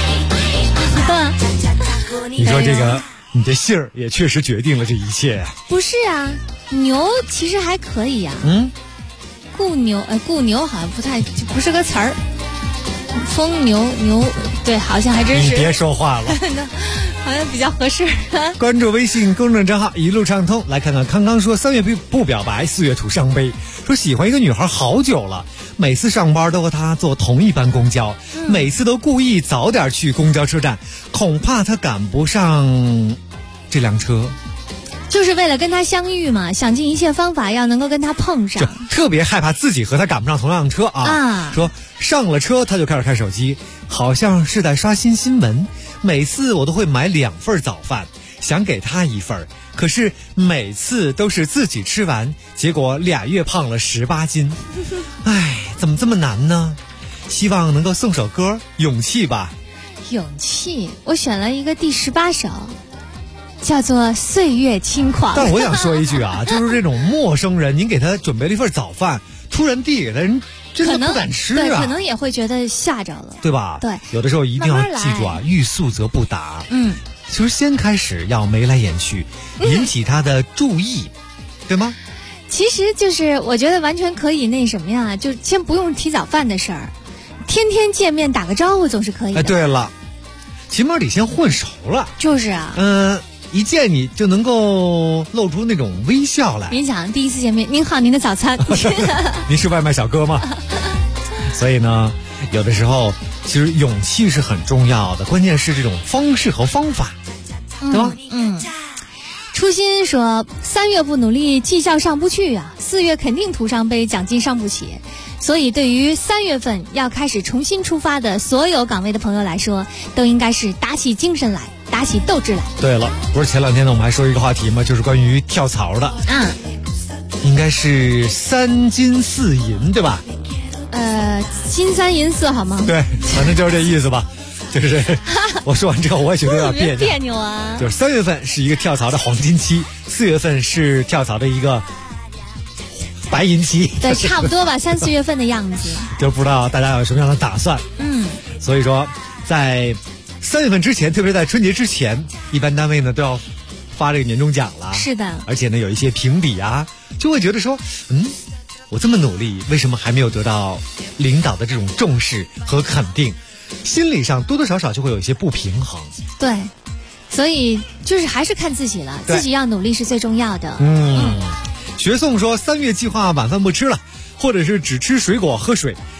你说这个，你的姓儿也确实决定了这一切。 不是啊，牛其实还可以呀。顾牛，顾牛好像不是个词儿。疯牛，对，好像还真是。 你别说话了， 好像比较合适。 关注微信公众账号一路畅通，来看看康康说3月不表白，4月徒伤悲。说喜欢一个女孩好久了，每次上班都和她坐同一班公交，每次都故意早点去公交车站，恐怕她赶不上这辆车。 就是为了跟他相遇嘛，想尽一切方法要能够跟他碰上， 特别害怕自己和他赶不上同辆车啊。说上了车他就开始看手机，好像是在刷新闻。每次我都会买2份早饭，想给他1份，可是每次都是自己吃完，结果2月胖了18斤。哎，怎么这么难呢？希望能够送首歌，勇气吧。 勇气，我选了一个第18首。叫做岁月轻狂。 但我想说一句啊，就是这种陌生人，您给他准备了一份早饭，突然递给他，人真的不敢吃啊。 对，可能也会觉得吓着了， 对吧？ 对， 有的时候一定要记住啊，欲速则不达。其实先开始要眉来眼去，引起他的注意，对吗？ 其实就是我觉得完全可以那什么呀，就先不用提早饭的事儿，天天见面打个招呼总是可以的。 哎，对了，起码得先混熟了。 就是啊。 一见你就能够露出那种微笑来。 您想第一次见面，您好，您的早餐。 您是外卖小哥吗？所以呢，有的时候其实勇气是很重要的，关键是这种方式和方法，对吧？ 初心说3月不努力，绩效上不去啊，4月肯定徒伤悲，奖金上不起。所以对于3月份要开始重新出发的所有岗位的朋友来说，都应该是打起精神来，打起斗志来。对了，不是前2天呢我们还说一个话题吗？就是关于跳槽的。应该是3金4银，对吧？ 金3银4好吗？ 对，反正就是这意思吧。就是我说完之后我也觉得有点别扭啊。 就是3月份是一个跳槽的黄金期，4月份是跳槽的一个白银期。 对，差不多吧，3、4月份的样子。 就不知道大家有什么样的打算。所以说在3月份之前，特别在春节之前，一般单位呢都要发这个年终奖了。 是的。 而且呢有一些评比啊，就会觉得说我这么努力，为什么还没有得到领导的这种重视和肯定？心理上多多少少就会有一些不平衡。 对，所以就是还是看自己了，自己要努力是最重要的。 学颂说3月计划晚饭不吃了，或者是只吃水果喝水，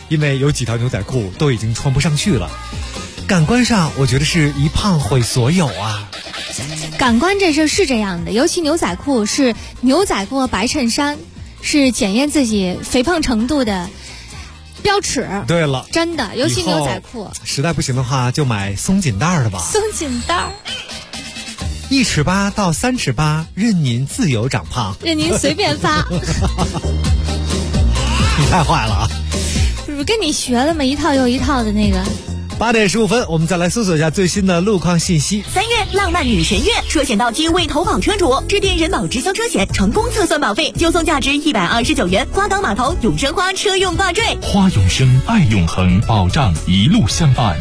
因为有几条牛仔裤都已经穿不上去了。感官上，我觉得是一胖毁所有啊。 感官这事是这样的，尤其牛仔裤是牛仔裤和白衬衫，是检验自己肥胖程度的标尺。 对了， 真的，尤其牛仔裤。 实在不行的话，就买松紧带的吧。 松紧带 ，1尺8到3尺8，任您自由长胖， 任您随便发。 你太坏了啊！ 我跟你学了吗？一套又一套的那个。 8点15分，我们再来搜索一下最新的路况信息。 3月浪漫女神月，车险到期未投保车主，致电人保直销车险，成功测算保费就送价值129元花岗码头永生花车用挂坠。 花永生，爱永恒，保障一路相伴。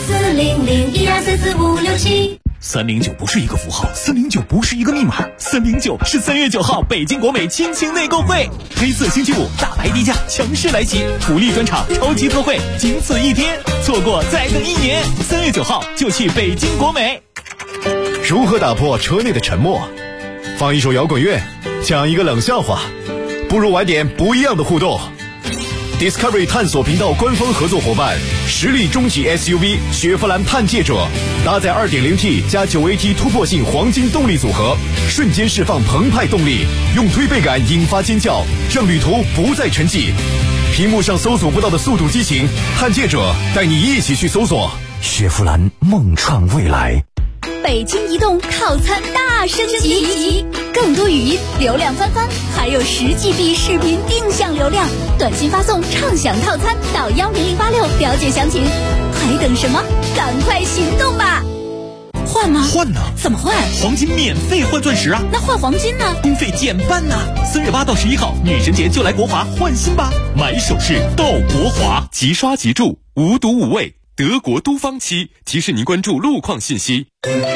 40012345673。 309不是一个符号，309不是一个密码，309是3月9号北京国美亲情内购会，黑色星期五大牌低价强势来袭，福利专场超级特惠，仅此一天，错过再等1年。3月9号就去北京国美。 如何打破车内的沉默？放一首摇滚乐，讲一个冷笑话，不如玩点不一样的互动。Discovery 探索频道官方合作伙伴，实力中级 SUV 雪佛兰探界者，搭载 2.0T 加 9AT 突破性黄金动力组合，瞬间释放澎湃动力，用推背感引发尖叫，让旅途不再沉寂。屏幕上搜索不到的速度激情，探界者带你一起去搜索。 雪佛兰梦创未来。 北京移动套餐大升级，更多语音流量翻番，还有10GB 视频定向流量，短信发送畅享套餐到10086了解详情。还等什么？赶快行动吧！换吗？ 换呢？ 怎么换？ 黄金免费换钻石啊！ 那换黄金呢？ 工费减半呢！3月8到11号，女神节就来国华换新吧！买首饰到国华，即刷即住，无毒无味。德国都方期提示您关注路况信息。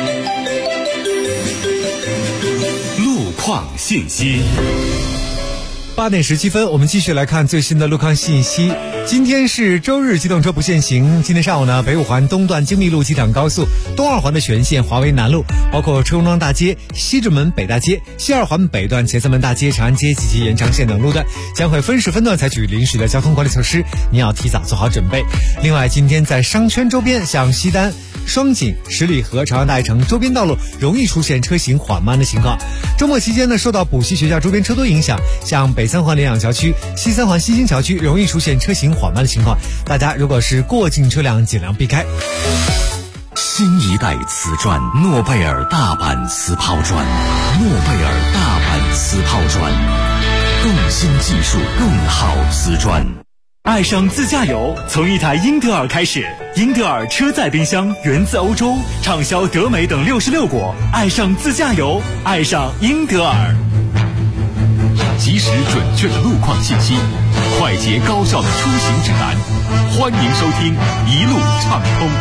路况信息。 8点17分，我们继续来看最新的路况信息。今天是周日，机动车不限行。今天上午呢，北五环东段京密路机场高速、东二环的全线华为南路，包括车公庄大街、西直门北大街、西二环北段前三门大街、长安街及其延长线等路段将会分时分段采取临时的交通管理措施，您要提早做好准备。另外，今天在商圈周边，像西单、双井、十里河、朝阳大悦城周边道路容易出现车行缓慢的情况。周末期间呢，受到补习学校周边车多影响，像北三环联养桥区、西三环西京桥区容易出现车行缓慢的情况，大家如果是过境车辆尽量避开。 新一代瓷砖，诺贝尔大阪瓷抛砖，诺贝尔大阪瓷抛砖，更新技术，更好瓷砖。 爱上自驾游，从一台英德尔开始。英德尔车载冰箱源自欧洲，畅销德美等66国。爱上自驾游，爱上英德尔。 及时准确的路况信息，快捷高效的出行指南。欢迎收听一路畅通。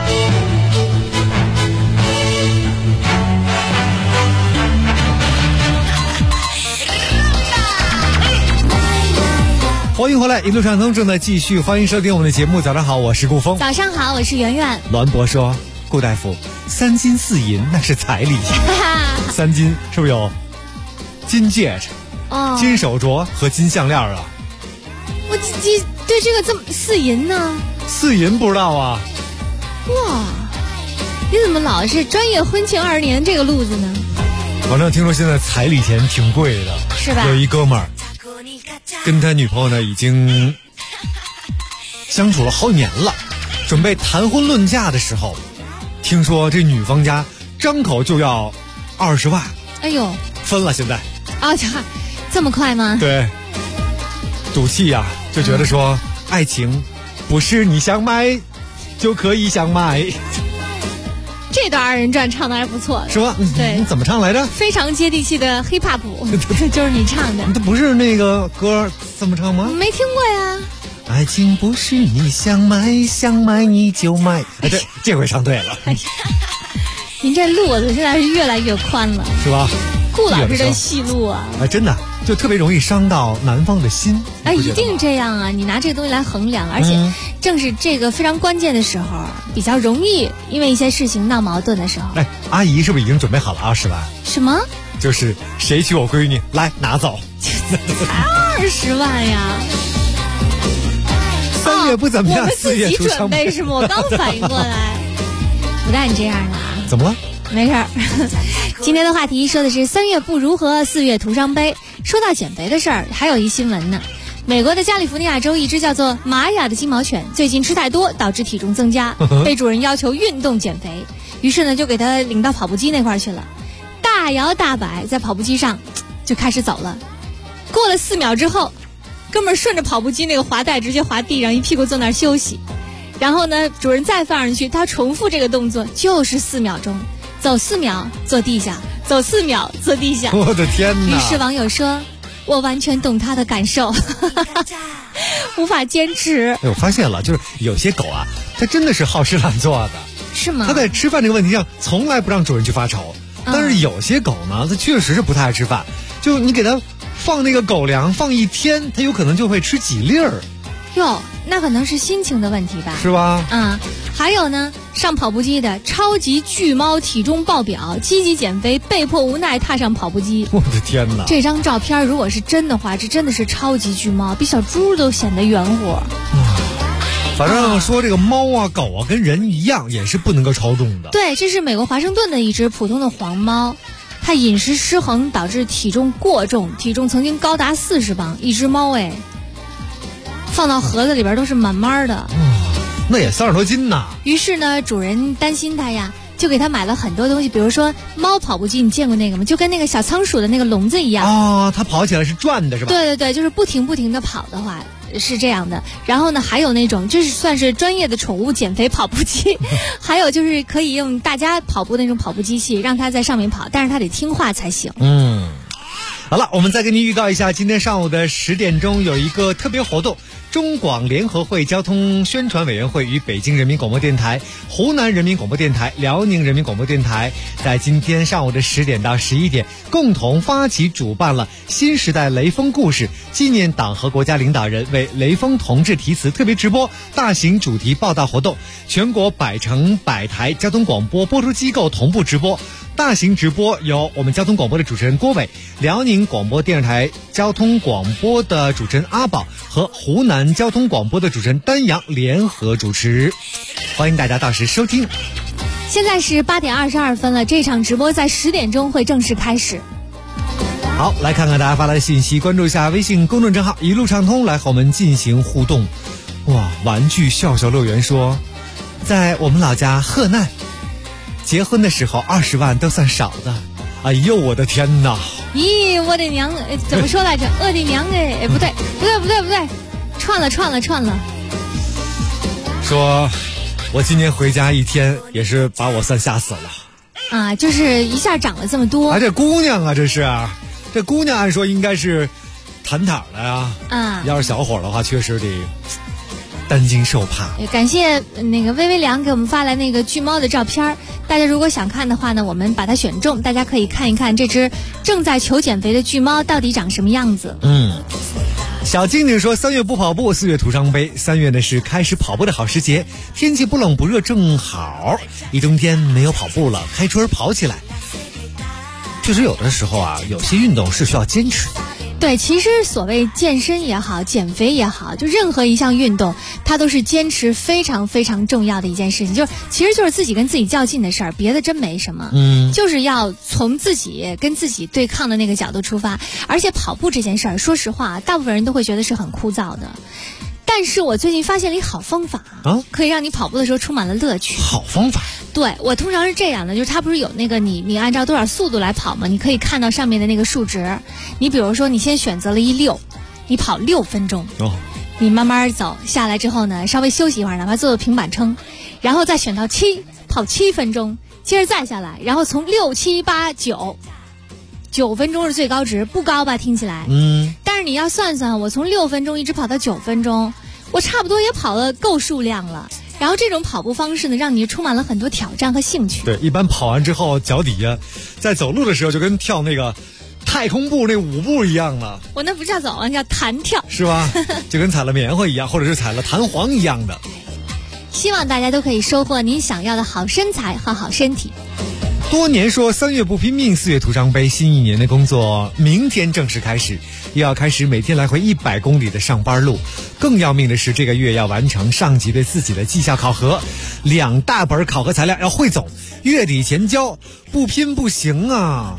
欢迎回来，一路畅通正在继续，欢迎收听我们的节目。早上好，我是顾峰。 早上好，我是圆圆。 栾博说，顾大夫，3金4银那是彩礼，3金是不是有金戒指、金手镯和金项链啊？ 我对这个这么4银呢 ？4银不知道啊？ 哇，你怎么老是专业婚庆20年这个路子呢？ 反正听说现在彩礼钱挺贵的， 是吧？ 有一哥们儿跟他女朋友呢已经相处了好几年了，准备谈婚论嫁的时候，听说这女方家张口就要20万。 哎呦， 分了现在啊，这么快吗？ 对，赌气呀，就觉得说爱情不是你想买就可以想买。 这段2人转唱的还不错， 是吧？ 对， 你怎么唱来着？ 非常接地气的 hiphop 就是你唱的。 这不是那个歌这么唱吗？ 没听过呀。 爱情不是你想买，想买你就买。这回唱对了。 您这路子现在是越来越宽了， 是吧？ 顾老师的戏路啊， 真的就特别容易伤到男方的心。 一定这样啊！你拿这个东西来衡量，而且正是这个非常关键的时候，比较容易因为一些事情闹矛盾的时候。 阿姨是不是已经准备好了20万？ 什么？ 就是谁娶我闺女，来拿走。 才20万呀！ 3月不怎么样， 我们自己准准备是吗？我刚反应过来，不带你这样的啊。 怎么了？ 没事儿。今天的话题说的是3月不如何，4月徒伤悲。说到减肥的事儿，还有一新闻呢。美国的加利福尼亚州一只叫做玛雅的金毛犬，最近吃太多导致体重增加，被主人要求运动减肥，于是呢就给它领到跑步机那块去了，大摇大摆在跑步机上就开始走了。过了4秒之后，哥们儿顺着跑步机那个滑带直接滑地上，一屁股坐那儿休息。然后呢，主人再放上去，他重复这个动作就是4秒钟，走4秒坐地下，走4秒坐地下。 我的天哪！ 于是网友说，我完全懂他的感受，无法坚持。 我发现了，就是有些狗啊，它真的是好吃懒做的， 是吗？ 它在吃饭这个问题上从来不让主人去发愁，但是有些狗呢，它确实是不太爱吃饭，就你给它放那个狗粮放1天，它有可能就会吃几粒儿。 哟，那可能是心情的问题吧？ 是吧？ 还有呢，上跑步机的超级巨猫体重爆表，积极减肥，被迫无奈踏上跑步机。 我的天哪！ 这张照片如果是真的话，这真的是超级巨猫，比小猪都显得圆乎。 反正说这个猫啊、狗啊跟人一样，也是不能够超重的。 对，这是美国华盛顿的一只普通的黄猫，它饮食失衡导致体重过重，体重曾经高达40磅。一只猫放到盒子里边都是满满的。 那也30多斤呢。 于是呢，主人担心它呀，就给它买了很多东西，比如说猫跑步机，你见过那个吗？就跟那个小仓鼠的那个笼子一样。 它跑起来是转的是吧？ 对对对，就是不停的跑的话是这样的。然后呢，还有那种这是算是专业的宠物减肥跑步机，还有就是可以用大家跑步那种跑步机器，让它在上面跑，但是它得听话才行。 好了，我们再给您预告一下，今天上午的10点钟有一个特别活动。中广联合会交通宣传委员会与北京人民广播电台、湖南人民广播电台、辽宁人民广播电台在今天上午的10点到11点共同发起主办了新时代雷锋故事纪念党和国家领导人为雷锋同志题词特别直播大型主题报道活动，全国100城100台交通广播播出机构同步直播。大型直播由我们交通广播的主持人郭伟、辽宁广播电视台交通广播的主持人阿宝和湖南交通广播的主持人丹阳联合主持，欢迎大家到时收听。 现在是8点22分了，这场直播在10点钟会正式开始。 好，来看看大家发来的信息，关注一下微信公众账号一路畅通，来和我们进行互动。哇，玩具笑笑乐园说，在我们老家河南，结婚的时候20万都算少的。哎呦我的天哪！ 咦，我的娘！怎么说来着？我的娘不对，串了。 说，我今年回家1天也是把我算吓死了。 就是一下涨了这么多。 这姑娘啊，这姑娘按说应该是坦坦的呀。要是小伙的话，确实得担惊受怕。 感谢那个微微凉给我们发来那个巨猫的照片，大家如果想看的话呢，我们把它选中，大家可以看一看这只正在求减肥的巨猫到底长什么样子。 小静静说，3月不跑步，4月徒伤悲。3月呢是开始跑步的好时节，天气不冷不热正好，一冬天没有跑步了，开春跑起来。确实有的时候啊，有些运动是需要坚持的。 对，其实所谓健身也好，减肥也好，就任何一项运动，它都是坚持非常非常重要的一件事情。其实就是自己跟自己较劲的事儿，别的真没什么。就是要从自己跟自己对抗的那个角度出发。而且跑步这件事儿，说实话，大部分人都会觉得是很枯燥的。但是我最近发现了一好方法可以让你跑步的时候充满了乐趣。 好方法？ 对，我通常是这样的，就是它不是有那个你按照多少速度来跑吗？你可以看到上面的那个数值。你比如说，你先选择了6，你跑6分钟。你慢慢走下来之后呢，稍微休息一会儿，哪怕做平板撑，然后再选到7，跑7分钟，接着再下来，然后从6、7、8、9分钟是最高值，不高吧？听起来。但是你要算算，我从6分钟一直跑到9分钟，我差不多也跑了够数量了。然后这种跑步方式呢，让你充满了很多挑战和兴趣。 对，一般跑完之后，脚底下在走路的时候就跟跳那个太空步那5步一样了。 我那不叫走啊，叫弹跳， 是吧？就跟踩了棉花一样，或者是踩了弹簧一样的。 希望大家都可以收获您想要的好身材和好身体。 多年说3月不拼命，4月徒伤悲。新一年的工作明天正式开始，又要开始每天来回100公里的上班路。 更要命的是，这个月要完成上级对自己的绩效考核，2大本考核材料要汇总，月底前交，不拼不行啊！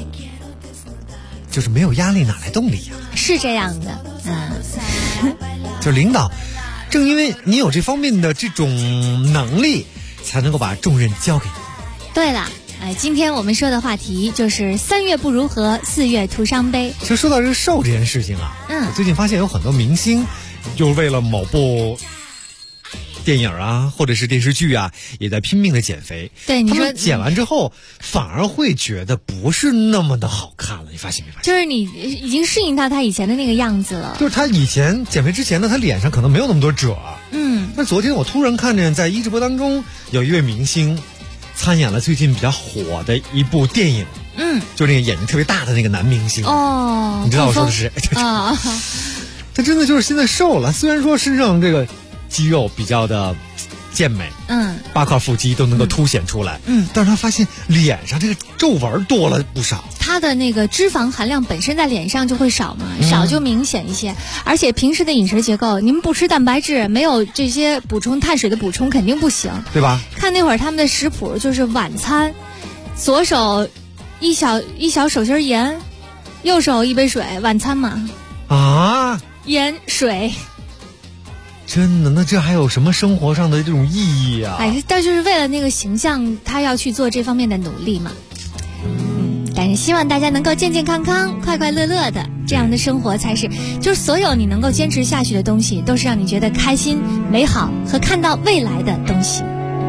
就是没有压力哪来动力呀？ 是这样的， 就是领导，正因为你有这方面的这种能力，才能够把重任交给你。 对了。今天我们说的话题就是3月不如何，4月徒伤悲。 其实说到这个瘦这件事情啊，我最近发现有很多明星，就为了某部电影啊，或者是电视剧啊，也在拼命的减肥。 对，你说减完之后，反而会觉得不是那么的好看了，你发现没发现？ 就是你已经适应到他以前的那个样子了。 就是他以前减肥之前呢，他脸上可能没有那么多褶。那昨天我突然看见在一直播当中有一位明星。参演了最近比较火的一部电影，就那个眼睛特别大的那个男明星哦，你知道我说的是啊，他真的就是现在瘦了，虽然说身上这个肌肉比较的健美，8块腹肌都能够凸显出来，但是他发现脸上这个皱纹多了不少。 他的那个脂肪含量本身在脸上就会少嘛，少就明显一些。而且平时的饮食结构，你们不吃蛋白质，没有这些补充碳水的补充肯定不行， 对吧？ 看那会儿他们的食谱，就是晚餐，左手一小手心盐，右手1杯水，晚餐嘛。 啊， 盐水。 真的？那这还有什么生活上的这种意义啊？ 但就是为了那个形象，他要去做这方面的努力嘛。但是希望大家能够健健康康、快快乐乐的，这样的生活才是，就是所有你能够坚持下去的东西，都是让你觉得开心、美好和看到未来的东西。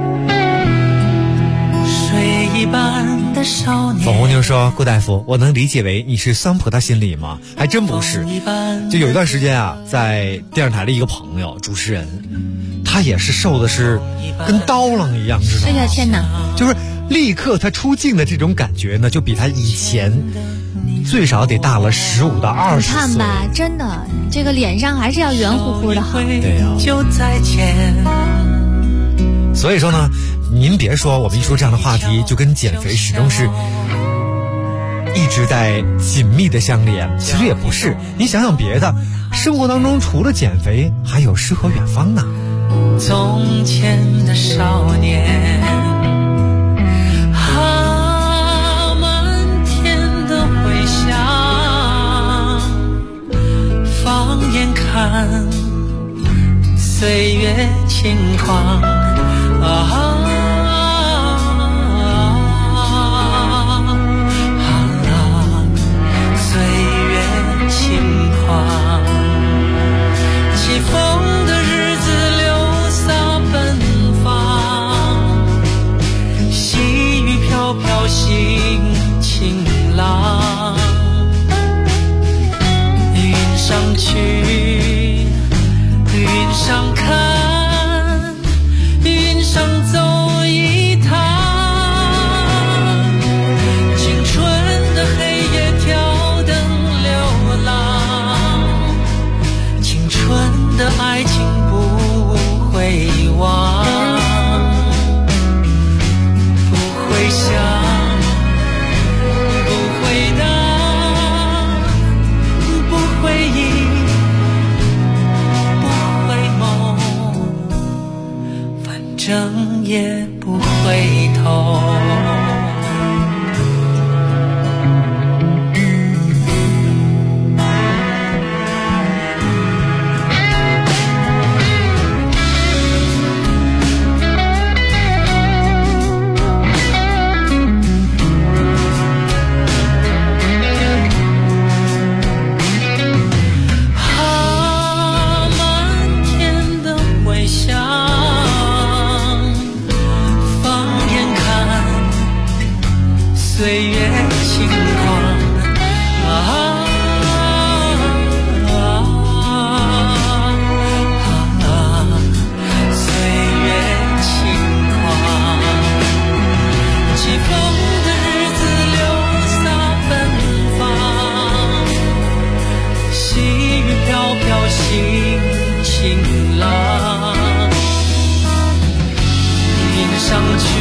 水一般的少年。 粉红妞说：“顾大夫，我能理解为你是酸葡萄心理吗？还真不是。就有一段时间啊，在电视台的一个朋友主持人，他也是瘦的是跟刀郎一样，知道吗？ 哎呀天哪！ 就是立刻他出镜的这种感觉呢，就比他以前最少得大了15到20岁。 你看吧，真的，这个脸上还是要圆乎乎的好。 对呀。 就再见。 所以说呢，您别说我们一说这样的话题，就跟减肥始终是一直在紧密的相连。其实也不是，你想想别的，生活当中除了减肥，还有诗和远方呢。 从前的少年，漫天的回响，放眼看，岁月轻狂。岁月轻狂，起风的日子流洒奔放，细雨飘飘心晴朗，云上去，云上看，云上走一趟，青春的黑夜挑灯流浪，青春的爱情不会忘，不会想，不会当，不会忆，不会梦，反正也不回头。漫天的回响，放眼看，岁月轻狂。岁月轻狂，起风的日子流洒奔放，细雨飘飘心晴朗，云上去，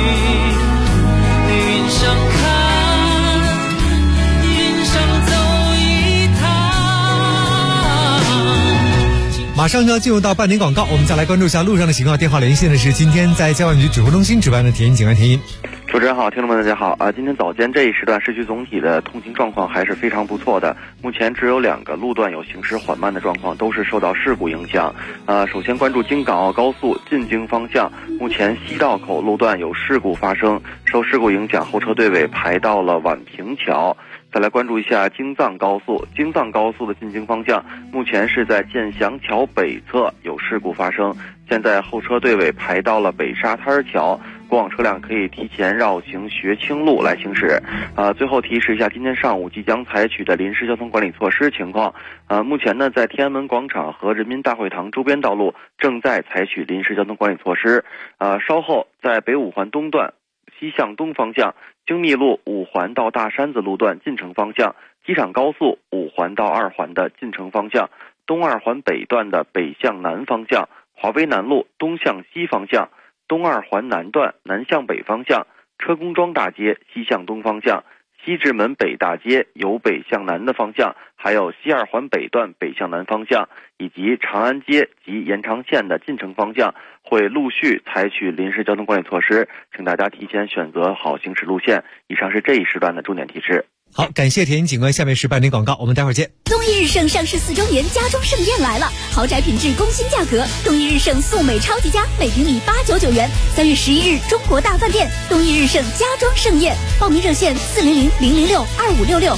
云上看，云上走一趟。 马上要进入到半点广告，我们再来关注一下路上的情况。电话连线的是今天在交管局指挥中心值班的田警官田英。 主持人好，听众们大家好今天早间这一时段市区总体的通行状况还是非常不错的，目前只有2个路段有行驶缓慢的状况，都是受到事故影响。首先关注京港澳高速进京方向，目前西道口路段有事故发生，受事故影响，后车队尾排到了宛平桥。再来关注一下京藏高速，京藏高速的进京方向，目前是在建祥桥北侧有事故发生，现在后车队尾排到了北沙滩桥，过往车辆可以提前绕行学清路来行驶。最后提示一下今天上午即将采取的临时交通管理措施情况。目前呢，在天安门广场和人民大会堂周边道路正在采取临时交通管理措施。稍后在北五环东段西向东方向，京密路5环到大山子路段进城方向，机场高速5环到2环的进城方向，东2环北段的北向南方向，华威南路东向西方向，东2环南段南向北方向，车公庄大街西向东方向，西直门北大街由北向南的方向，还有西2环北段北向南方向，以及长安街及延长线的进城方向，会陆续采取临时交通管理措施，请大家提前选择好行驶路线。以上是这一时段的重点提示。 好，感谢田英警官，下面是半点广告，我们待会儿见。 东义日盛上市4周年家中盛宴来了，豪宅品质工薪价格，东义日盛素美超级家，每平米899元。3月11日，中国大饭店东义日盛家装盛宴，报名热线400-006-2566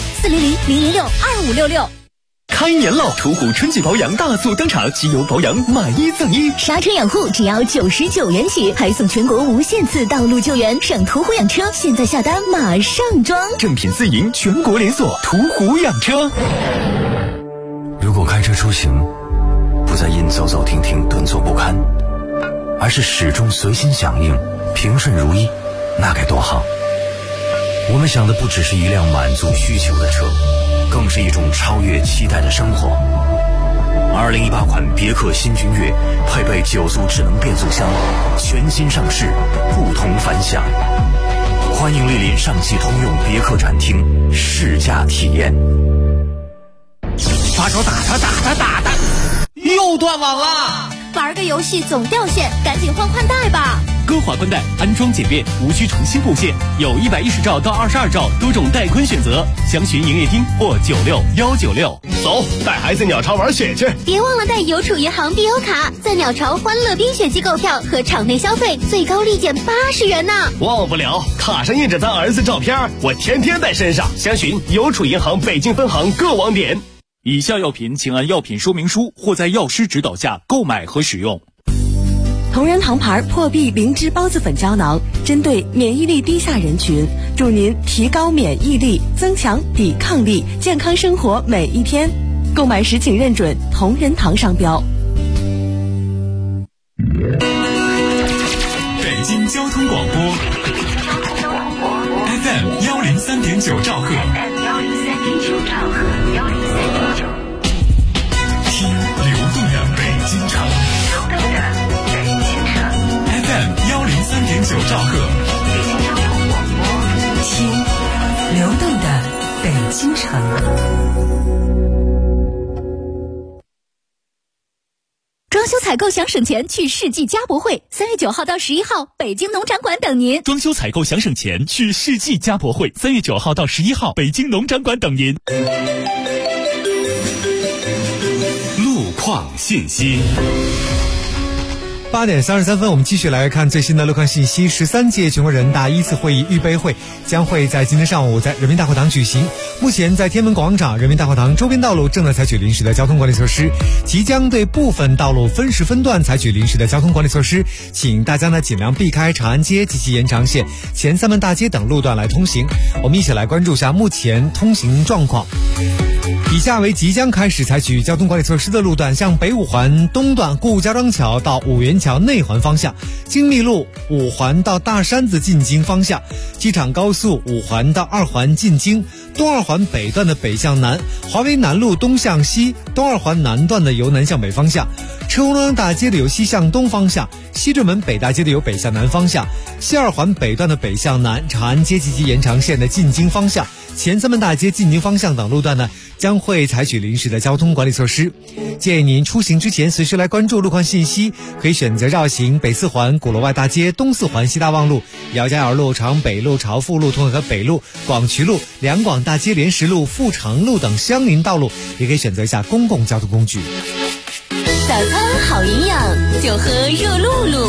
400-006-2566。 开年了，途虎春季保养大促登场，机油保养买1赠1， 刹车养护只要99元起，还送全国无限次道路救援。上途虎养车，现在下单马上装， 正品自营，全国连锁，途虎养车。 如果开车出行不再因走走停停顿挫不堪，而是始终随心响应平顺如意，那该多好。我们想的不只是一辆满足需求的车，更是一种超越期待的生活。2018款别克新君越配备9速智能变速箱，全新上市，不同凡响。欢迎莅临上汽通用别克展厅试驾体验。 发烧打他，又断网了。 玩个游戏总掉线，赶紧换宽带吧。 歌华宽带安装简便，无需重新布线，有110兆到22兆多种带宽选择，详询营业厅或96196。 走，带孩子鸟巢玩雪去！ 别忘了带邮储银行必优卡，在鸟巢欢乐冰雪季购票和场内消费最高立减80元呢。 忘不了，卡上印着咱儿子照片，我天天带身上。详询邮储银行北京分行各网点。 以下药品请按药品说明书或在药师指导下购买和使用。 同仁堂牌破壁灵芝孢子粉胶囊，针对免疫力低下人群，助您提高免疫力，增强抵抗力，健康生活每一天。购买时请认准同仁堂商标。 北京交通广播 FM 103.9兆赫，听流动的北京城。FM 103.9兆赫， 听流动的北京城。 装修采购想省钱，去世纪家博会，3月9号到11号，北京农展馆等您。 装修采购想省钱，去世纪家博会，3月9号到11号，北京农展馆等您。 路况信息。 8点33分，我们继续来看最新的路况信息。13届全国人大1次会议预备会将会在今天上午在人民大会堂举行。目前在天安门广场、人民大会堂周边道路正在采取临时的交通管理措施，即将对部分道路分时分段采取临时的交通管理措施，请大家呢尽量避开长安街及其延长线、前三门大街等路段来通行。我们一起来关注一下目前通行状况。以下为即将开始采取交通管理措施的路段，像北五环东段顾家庄桥到五元桥内环方向，京密路5环到大山子进京方向，机场高速5环到2环进京，东2环北段的北向南，华为南路东向西，东2环南段的由南向北方向，车公庄大街的由西向东方向，西直门北大街的由北向南方向，西2环北段的北向南，长安街及延长线的进京方向，前三门大街进京方向等路段呢，将会采取临时的交通管理措施。建议您出行之前随时来关注路况信息，可以选择绕行北4环鼓楼外大街、东4环西大望路、姚家窑路、长北路、朝富路、同河北路、广渠路、两广大街、莲石路、富城路等相邻道路，也可以选择一下公共交通工具。 早餐好营养，就喝热露露。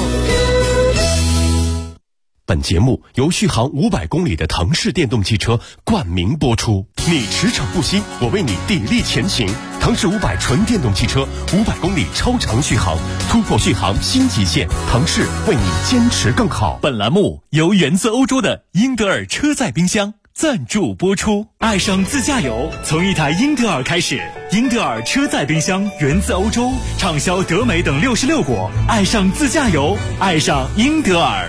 本节目由续航500公里的腾势电动汽车冠名播出。你驰骋不息，我为你砥砺前行。腾势500纯电动汽车，500公里超长续航，突破续航新极限。腾势为你坚持更好。 本栏目由源自欧洲的英德尔车载冰箱赞助播出。爱上自驾游，从一台英德尔开始。英德尔车载冰箱源自欧洲，畅销德美等66国。爱上自驾游，爱上英德尔。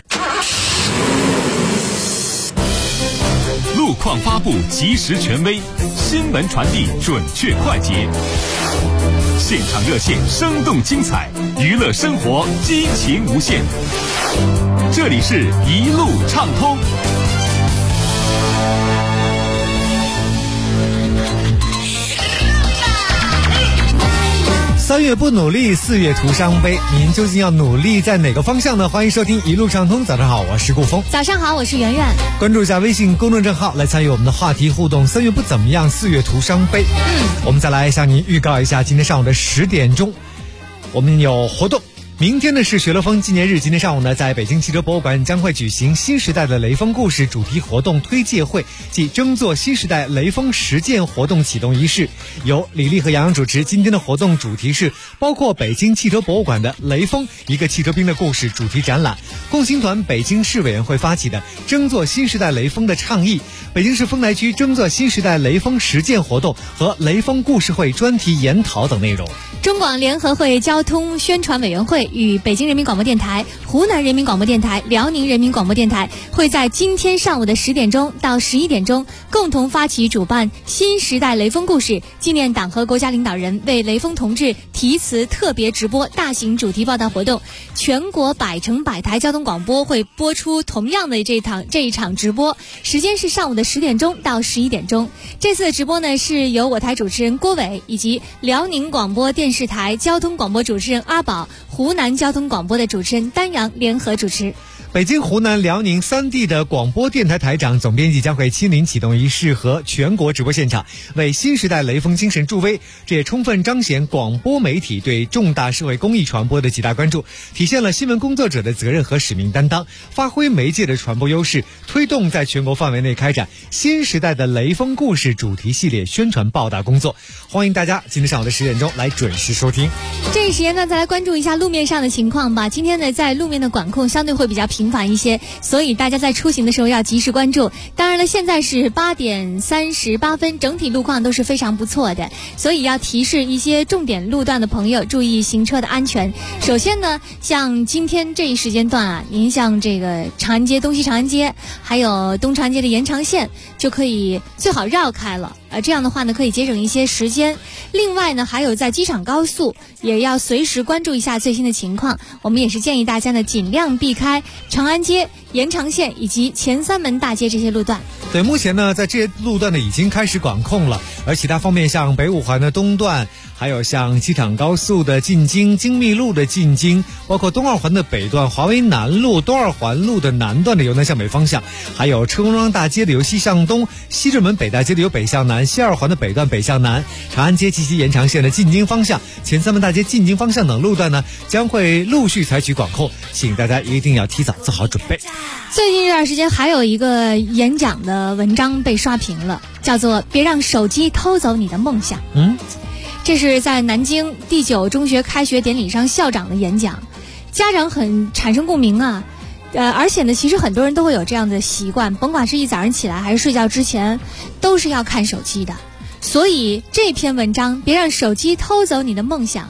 路况发布及时权威，新闻传递准确快捷，现场热线生动精彩，娱乐生活激情无限。这里是一路畅通。 3月不努力，4月徒伤悲。您究竟要努力在哪个方向呢？欢迎收听一路畅通。早上好，我是顾峰。 早上好，我是圆圆。 关注一下微信公众账号来参与我们的话题互动。3月不怎么样，4月徒伤悲。我们再来向您预告一下，今天上午的10点钟，我们有活动。明天呢是学乐峰纪念日，今天上午呢，在北京汽车博物馆将会举行新时代的雷锋故事主题活动推介会暨争做新时代雷锋实践活动启动仪式，由李丽和杨洋主持。今天的活动主题是包括北京汽车博物馆的雷锋一个汽车兵的故事主题展览，共青团北京市委员会发起的争做新时代雷锋的倡议，北京市丰台区争做新时代雷锋实践活动和雷锋故事会专题研讨等内容。 中广联合会交通宣传委员会与北京人民广播电台、湖南人民广播电台、辽宁人民广播电台会在今天上午的10点钟到11点钟共同发起主办新时代雷锋故事纪念党和国家领导人为雷锋同志题词特别直播大型主题报道活动。全国100城100台交通广播会播出同样的这一场直播，时间是上午的10点钟到11点钟。这次的直播呢，是由我台主持人郭伟以及辽宁广播电视台交通广播主持人阿宝、湖南交通广播的主持人丹阳联合主持。 北京、湖南、辽宁3地的广播电台台长、总编辑将会亲临启动仪式和全国直播现场，为新时代雷锋精神助威。这也充分彰显广播媒体对重大社会公益传播的极大关注，体现了新闻工作者的责任和使命担当，发挥媒介的传播优势，推动在全国范围内开展新时代的雷锋故事主题系列宣传报道工作。欢迎大家今天上午的10点钟来准时收听。 这一时间呢，再来关注一下路面上的情况吧。今天呢，在路面的管控相对会比较频繁一些，所以大家在出行的时候要及时关注。当然了，现在是8点38分，整体路况都是非常不错的，所以要提示一些重点路段的朋友注意行车的安全。首先呢，像今天这一时间段啊，您像这个长安街、东西长安街，还有东长安街的延长线，就可以最好绕开了。这样的话呢，可以节省一些时间。另外呢，还有在机场高速也要随时关注一下最新的情况。我们也是建议大家呢，尽量避开长安街、延长线以及前3门大街这些路段。 对，目前呢，在这些路段呢已经开始管控了，而其他方面像北5环的东段，还有像机场高速的进京、京密路的进京，包括东2环的北段、华为南路、东2环路的南段的由南向北方向，还有车公庄大街的由西向东、西直门北大街的由北向南、西2环的北段北向南、长安街及延长线的进京方向、前3门大街进京方向等路段呢，将会陆续采取管控，请大家一定要提早做好准备。 最近这段时间还有一个演讲的文章被刷屏了，叫做别让手机偷走你的梦想。这是在南京第9中学开学典礼上校长的演讲，家长很产生共鸣啊。而且呢，其实很多人都会有这样的习惯，甭管是一早上起来还是睡觉之前，都是要看手机的。所以这篇文章别让手机偷走你的梦想，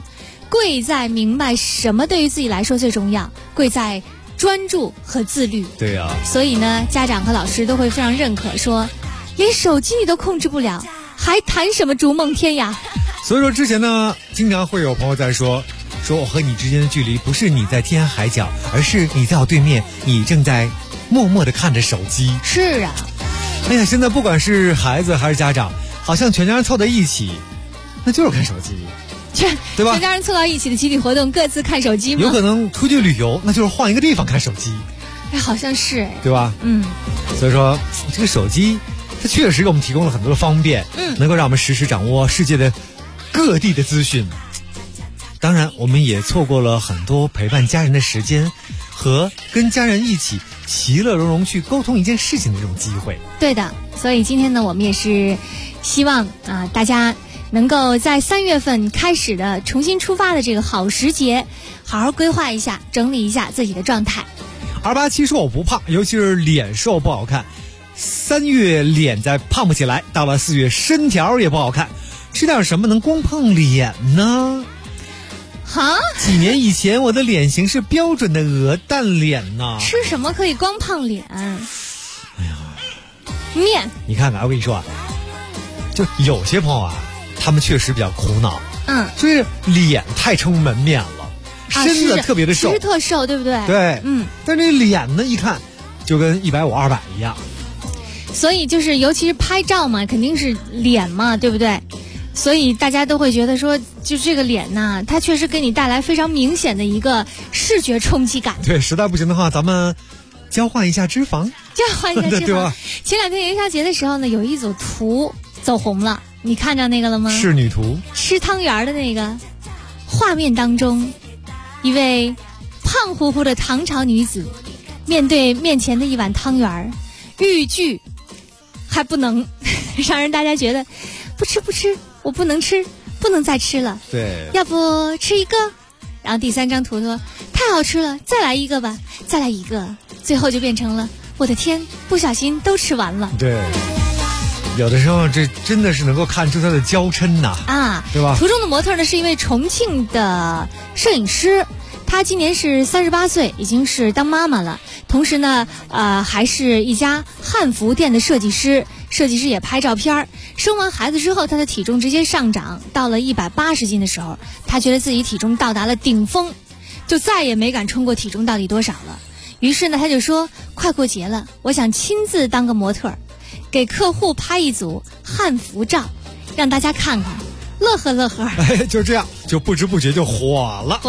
贵在明白什么对于自己来说最重要，贵在专注和自律。 对呀， 所以呢，家长和老师都会非常认可，说连手机你都控制不了，还谈什么逐梦天涯？ 所以说之前呢，经常会有朋友在说我和你之间的距离不是你在天涯海角，而是你在我对面，你正在默默地看着手机。 是啊， 哎呀，现在不管是孩子还是家长，好像全家人凑在一起，那就是看手机。对吧？ 全家人凑到一起的集体活动，各自看手机吗？ 有可能出去旅游，那就是换一个地方看手机。 哎，好像是， 对吧？所以说这个手机，它确实给我们提供了很多的方便，能够让我们实时掌握世界的各地的资讯。当然，我们也错过了很多陪伴家人的时间和跟家人一起其乐融融去沟通一件事情的这种机会。 对的，所以今天呢，我们也是希望大家能够在3月份开始的重新出发的这个好时节，好好规划一下，整理一下自己的状态。 287说我不胖，尤其是脸瘦不好看。3月脸再胖不起来，到了4月身条也不好看，吃点什么能光胖脸呢？几年以前我的脸型是标准的鹅蛋脸呢。 吃什么可以光胖脸？哎呀， 面。 你看看，我跟你说啊，就有些朋友啊，他们确实比较苦恼，就是脸太撑门面了，身子特别的瘦， 其实特瘦，对不对？ 对，但这脸呢，一看就跟150、200一样。 所以就是，尤其是拍照嘛，肯定是脸嘛，对不对？所以大家都会觉得说，就这个脸呐，它确实给你带来非常明显的一个视觉冲击感。 对，实在不行的话，咱们交换一下脂肪，对吧？ 前2天元宵节的时候呢，有一组图走红了，你看着那个了吗？ 仕女图， 吃汤圆的那个画面当中，一位胖乎乎的唐朝女子面对面前的一碗汤圆，欲拒还不能，让人大家觉得不吃，我不能吃，不能再吃了。 对， 要不吃一个？然后第3张图说太好吃了，再来一个吧，再来一个，最后就变成了我的天，不小心都吃完了。 对，有的时候这真的是能够看出他的娇嗔呐，对吧？ 图中的模特呢是一位重庆的摄影师，她今年是38岁，已经是当妈妈了，同时呢还是一家汉服店的设计师也拍照片。生完孩子之后，她的体重直接上涨到了180斤的时候，她觉得自己体重到达了顶峰，就再也没敢冲过体重到底多少了。于是呢，她就说快过节了，我想亲自当个模特，给客户拍一组汉服照，让大家看看，乐呵乐呵。 就这样，就不知不觉就火了。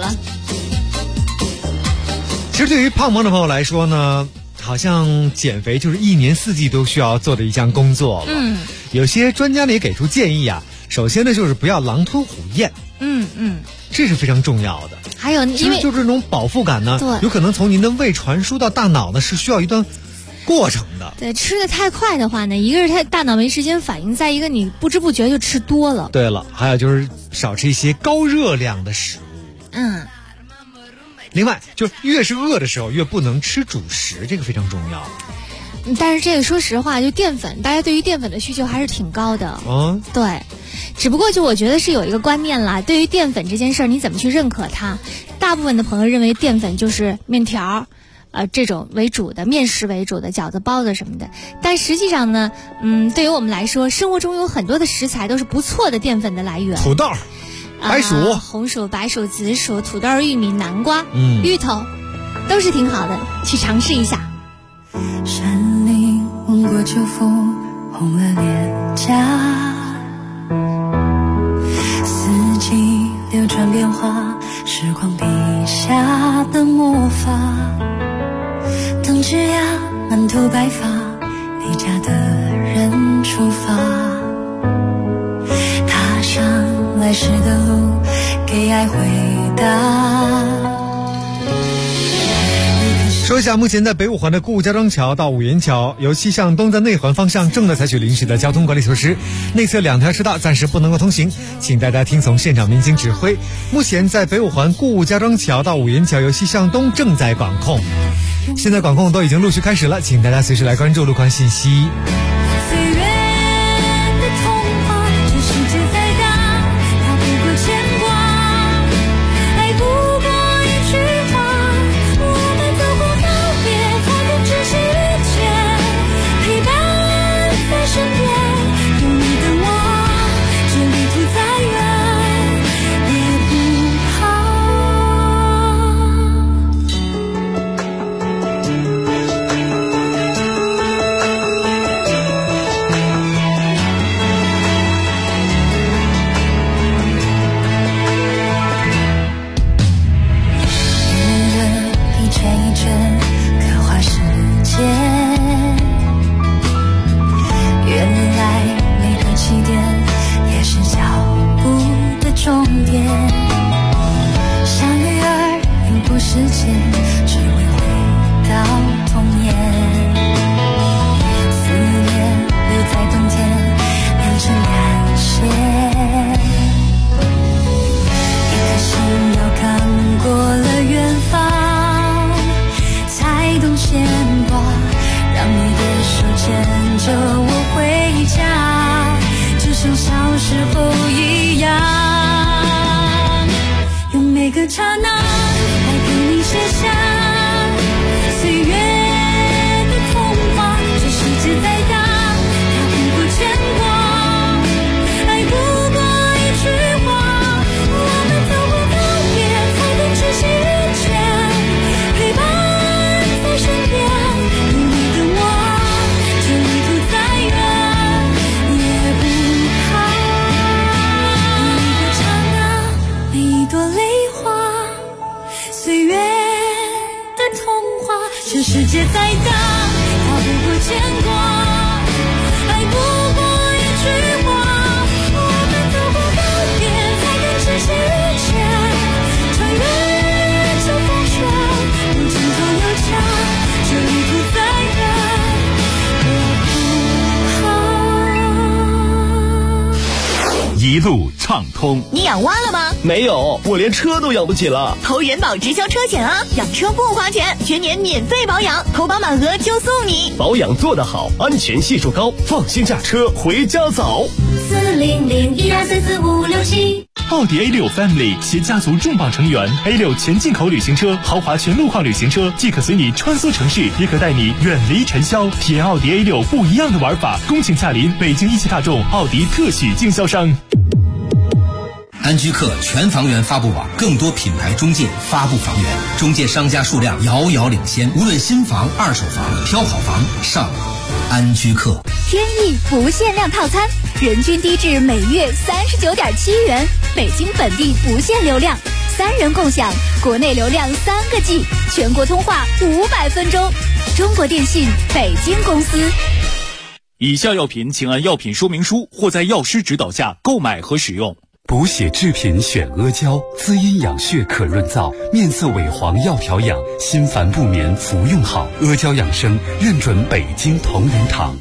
其实对于胖的朋友来说呢，好像减肥就是1年4季都需要做的一项工作了。有些专家呢也给出建议啊，首先呢就是不要狼吞虎咽。这是非常重要的。 还有因为就是这种饱腹感呢，有可能从您的胃传输到大脑呢是需要一段过程的。 对，吃的太快的话呢，一个是他大脑没时间反应，再一个你不知不觉就吃多了。 对了，还有就是少吃一些高热量的食物。另外，就越是饿的时候，越不能吃主食，这个非常重要。 但是这个说实话，就淀粉，大家对于淀粉的需求还是挺高的。对，只不过就我觉得是有一个观念啦，对于淀粉这件事儿，你怎么去认可它？大部分的朋友认为淀粉就是面条，这种为主的面食为主的饺子、包子什么的。但实际上呢，对于我们来说，生活中有很多的食材都是不错的淀粉的来源。 土豆、白薯、 红薯、白薯、紫薯、土豆、玉米、南瓜、芋头，都是挺好的，去尝试一下。 山林吻过秋风，红了脸颊，四季流转变化，时光笔下的魔法，等枝桠满头白发，离家的人出发，踏上来时的路，给爱回答。 说一下目前在北五环的顾家庄桥到五元桥，由西向东在内环方向正在采取临时的交通管理措施，内侧2条车道暂时不能够通行，请大家听从现场民警指挥。目前在北五环顾家庄桥到五元桥由西向东正在管控，现在管控都已经陆续开始了，请大家随时来关注路况信息。 终点。像鱼儿游过时间，只为回到童年。思念留在冬天，变成感谢。一颗心要看过了远方，才懂牵挂。让你的手牵着我回家，就像小时候一样。用每个刹那来给你写下岁月的童话。这世界再大，它不过牵挂，爱不过一句话。我们走过告别，才懂珍惜遇见，陪伴在身边。有你的我，这旅途再远也不怕。每一个刹那，每一朵泪花，岁月的童话。这世界再大，它不过牵挂，爱不过一句话。我们走过告别，才更珍惜遇见，穿越这风雪，有尽头有家，这旅途再远我不怕。 一路畅通。 你养蛙了吗？ 没有，我连车都养不起了。 投人保直销车险啊，养车不花钱，全年免费保养，投保满额就送你。 保养做得好，安全系数高，放心驾车回家早。 40012344567。 奥迪 A6 Family 携家族重磅成员 A6 全进口旅行车、豪华全路况旅行车，既可随你穿梭城市，也可带你远离尘嚣。体验奥迪 A6 不一样的玩法，恭请驾临北京一汽大众奥迪特许经销商。 安居客全房源发布网，更多品牌中介发布房源，中介商家数量遥遥领先。无论新房、二手房，挑好房上安居客。 天翼不限量套餐，人均低至每月39.7元，北京本地不限流量，3人共享，国内流量3个 G， 全国通话500分钟。中国电信北京公司。 以下药品请按药品说明书或在药师指导下购买和使用。 补血制品选阿胶，滋阴养血可润燥，面色萎黄要调养，心烦不眠服用好。阿胶养生认准北京同仁堂。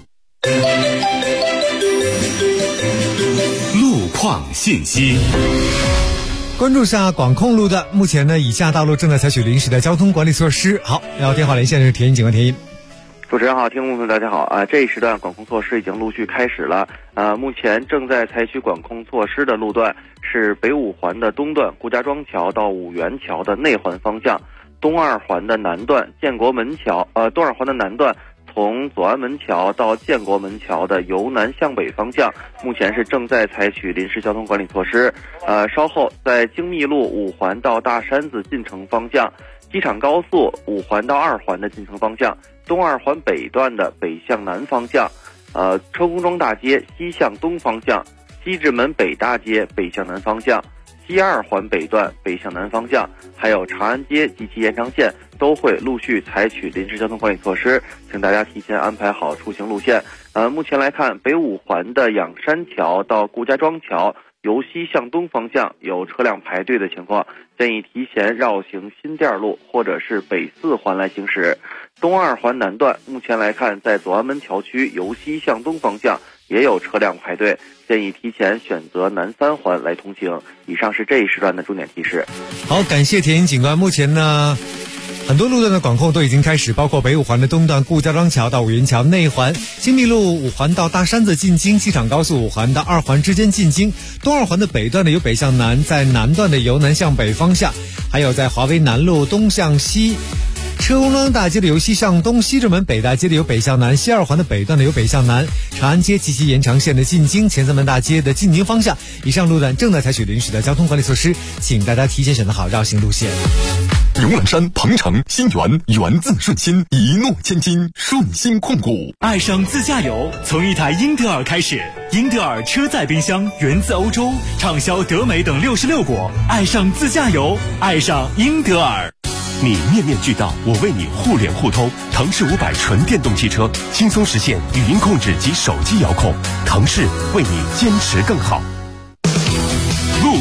路况信息。 关注下管控路段，目前呢，以下道路正在采取临时的交通管理措施。好，要电话连线的是田英警官田英。 主持人好，听众朋友大家好啊！这一时段管控措施已经陆续开始了。目前正在采取管控措施的路段是北五环的东段顾家庄桥到五元桥的内环方向，东二环的南段建国门桥，东二环的南段从左安门桥到建国门桥的由南向北方向，目前是正在采取临时交通管理措施。稍后在京密路五环到大山子进城方向，机场高速五环到二环的进城方向，东二环北段的北向南方向，车公庄大街西向东方向，西直门北大街北向南方向，西二环北段北向南方向，还有长安街及其延长线都会陆续采取临时交通管理措施，请大家提前安排好出行路线。目前来看，北五环的仰山桥到顾家庄桥由西向东方向有车辆排队的情况，建议提前绕行新店路或者是北四环来行驶。东二环南段目前来看，在左安门桥区由西向东方向也有车辆排队，建议提前选择南三环来通行。以上是这一时段的重点提示。 好，感谢田英警官。目前呢，很多路段的管控都已经开始，包括北五环的东段顾家庄桥到五元桥内环，京密路五环到大山子进京，机场高速五环到二环之间进京，东二环的北段的由北向南，在南段的由南向北方向，还有在华威南路东向西，车公庄大街的由西向东，西直门北大街的由北向南，西二环的北段的由北向南，长安街及其延长线的进京，前三门大街的进京方向，以上路段正在采取临时的交通管理措施，请大家提前选择好绕行路线。 永揽山、鹏程、新源，源自顺心，一诺千金，顺心控股。 爱上自驾游，从一台英德尔开始。英德尔车载冰箱源自欧洲，畅销德美等66国。爱上自驾游，爱上英德尔。 你面面俱到，我为你互联互通。腾势500纯电动汽车，轻松实现语音控制及手机遥控。腾势为你坚持更好。 路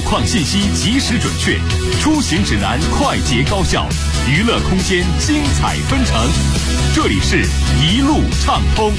况信息及时准确，出行指南快捷高效，娱乐空间精彩纷呈。这里是一路畅通。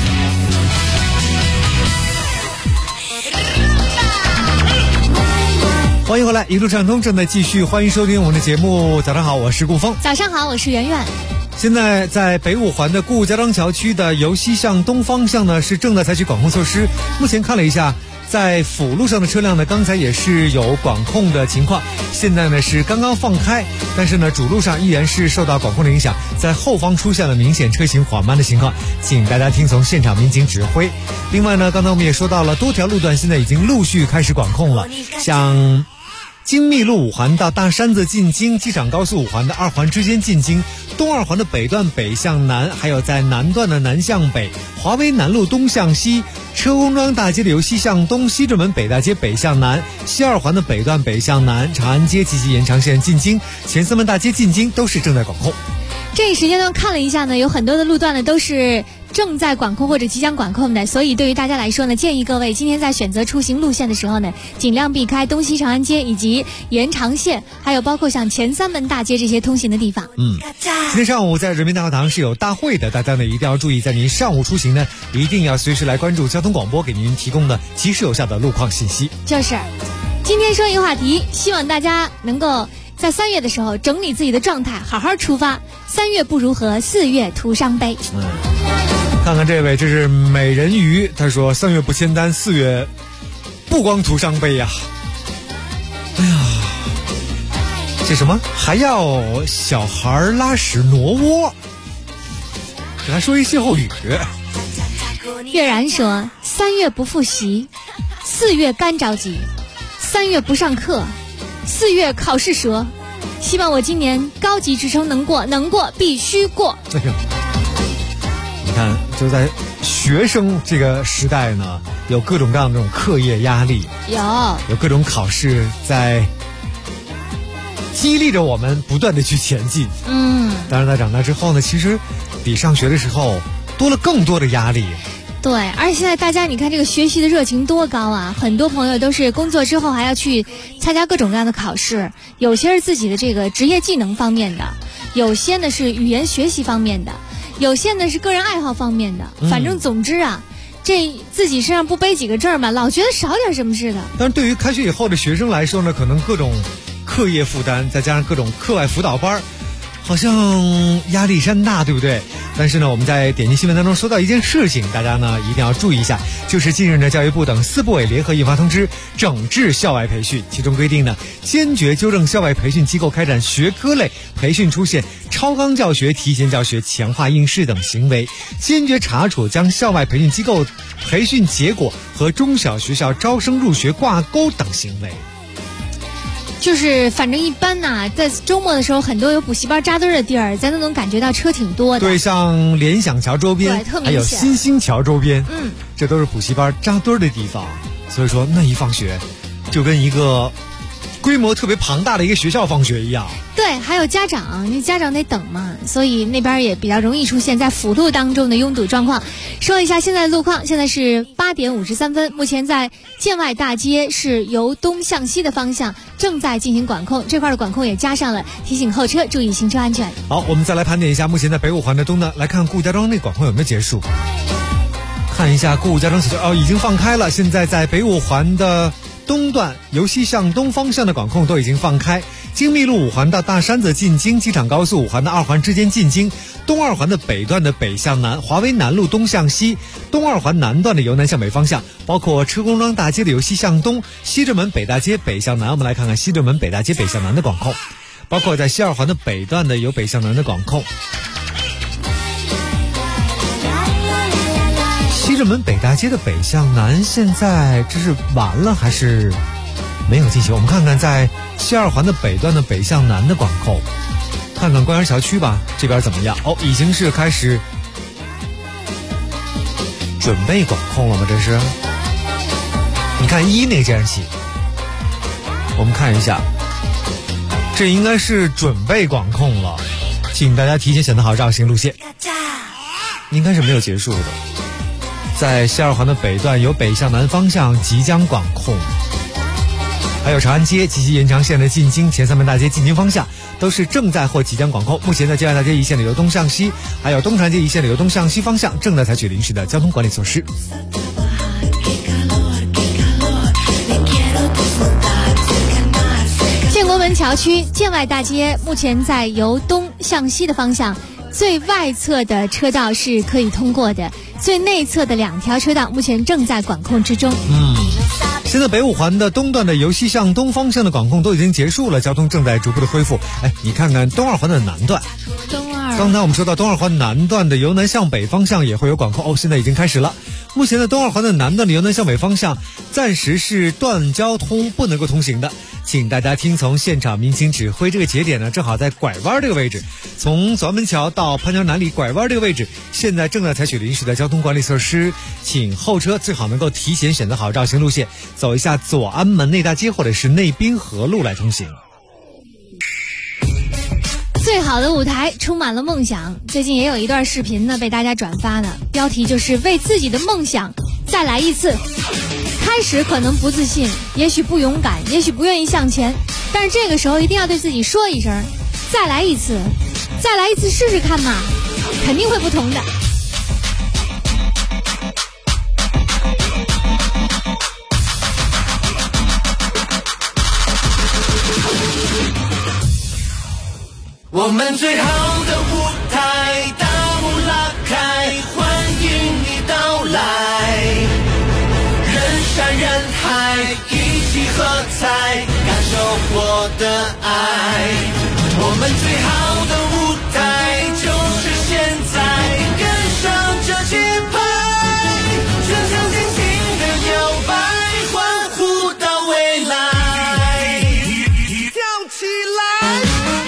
欢迎回来，一路畅通正在继续，欢迎收听我们的节目。早上好，我是顾峰。 早上好，我是圆圆。 现在在北五环的顾家庄桥区的由西向东方向呢，是正在采取管控措施。目前看了一下，在辅路上的车辆呢，刚才也是有管控的情况，现在呢是刚刚放开，但是呢主路上依然是受到管控的影响，在后方出现了明显车行缓慢的情况，请大家听从现场民警指挥。另外呢，刚才我们也说到了，多条路段现在已经陆续开始管控了，像京密路五环到大山子进京，机场高速五环的2环之间进京，东2环的北段北向南，还有在南段的南向北，华威南路东向西，车公庄大街的由西向东，西直门北大街北向南，西2环的北段北向南，长安街及其延长线进京，前4门大街进京都是正在管控。 这一时间段看了一下呢，有很多的路段呢都是正在管控或者即将管控的，所以对于大家来说呢，建议各位今天在选择出行路线的时候呢，尽量避开东西长安街以及延长线，还有包括像前3门大街这些通行的地方。 今天上午在人民大会堂是有大会的，大家呢一定要注意，在您上午出行呢，一定要随时来关注交通广播给您提供的及时有效的路况信息。 就是今天说一个话题，希望大家能够在3月的时候整理自己的状态，好好出发。3月不如和，4月徒伤悲。 看看这位，这是美人鱼，他说3月不签单，4月不光徒伤悲呀。哎呀，这什么还要小孩拉屎挪窝，给他说一歇后语。 月然说3月不复习，4月干着急，3月不上课，4月考试折。希望我今年高级职称能过，能过必须过。 哎呀，你看，就在学生这个时代呢，有各种各样的这种课业压力，有各种考试在激励着我们不断的去前进。当然在长大之后呢，其实比上学的时候多了更多的压力。 对，而且现在大家你看这个学习的热情多高啊，很多朋友都是工作之后还要去参加各种各样的考试，有些是自己的这个职业技能方面的，有些呢是语言学习方面的，有些呢是个人爱好方面的，反正总之啊，这自己身上不背几个证嘛，老觉得少点什么似的。 但是对于开学以后的学生来说呢，可能各种课业负担再加上各种课外辅导班，好像压力山大，对不对？但是呢，我们在点击新闻当中说到一件事情，大家呢一定要注意一下，就是近日呢，教育部等4部委联合印发通知，整治校外培训。其中规定呢，坚决纠正校外培训机构开展学科类培训出现超纲教学、提前教学、强化应试等行为，坚决查处将校外培训机构培训结果和中小学校招生入学挂钩等行为。 就是反正一般呐，在周末的时候，很多有补习班扎堆的地儿，咱都能感觉到车挺多的。 对，像联想桥周边，还有新兴桥周边，这都是补习班扎堆的地方。所以说，那一放学，就跟一个规模特别庞大的一个学校放学一样。 对，还有家长，你家长得等嘛，所以那边也比较容易出现在辅路当中的拥堵状况。说一下现在的路况，现在是8点53分，目前在建外大街是由东向西的方向正在进行管控，这块的管控也加上了提醒后车注意行车安全。 好，我们再来盘点一下目前在北五环的东段，来看顾家庄那管控有没有结束。看一下顾家庄小区已经放开了，现在在北五环的东段由西向东方向的管控都已经放开，京密路5环到大山子进京，机场高速5环的2环之间进京，东2环的北段的北向南，华威南路东向西，东2环南段的由南向北方向，包括车公庄大街的由西向东，西直门北大街北向南。我们来看看西直门北大街北向南的管控，包括在西2环的北段的由北向南的管控。西直门北大街的北向南，现在这是完了还是没有进行？我们看看在西2环的北段的北向南的管控，看看官园小区吧，这边怎么样？已经是开始准备管控了吗？这是，你看那个监视器，我们看一下，这应该是准备管控了，请大家提前选择好绕行路线，应该是没有结束的。在西2环的北段由北向南方向即将管控。 还有长安街及其延长线的进京前三门大街进京方向都是正在或即将管控。目前呢，建外大街一线的由东向西，还有东长街一线的由东向西方向正在采取临时的交通管理措施。 建国门桥区建外大街目前在由东向西的方向，最外侧的车道是可以通过的，最内侧的2条车道目前正在管控之中。 现在北五环的东段的由西向东方向的管控都已经结束了，交通正在逐步的恢复。你看看东二环的南段，刚才我们说到东二环南段的由南向北方向也会有管控现在已经开始了。目前的东二环的南段的由南向北方向暂时是断交通，不能够通行的，请大家听从现场民警指挥。这个节点呢，正好在拐弯这个位置，从左安门桥到潘桥南里拐弯这个位置，现在正在采取临时的交通管理措施，请后车最好能够提前选择好绕行路线，走一下左安门内大街或者是内滨河路来通行。 最好的舞台充满了梦想，最近也有一段视频呢被大家转发呢，标题就是为自己的梦想再来一次。开始可能不自信，也许不勇敢，也许不愿意向前，但是这个时候一定要对自己说一声再来一次，再来一次试试看嘛，肯定会不同的。 我们最好的舞台，大幕拉开，欢迎你到来。人山人海，一起喝彩，感受我的爱。我们最好的舞台就是现在，跟上这节拍，全场尽情的摇摆，欢呼到未来，跳起来。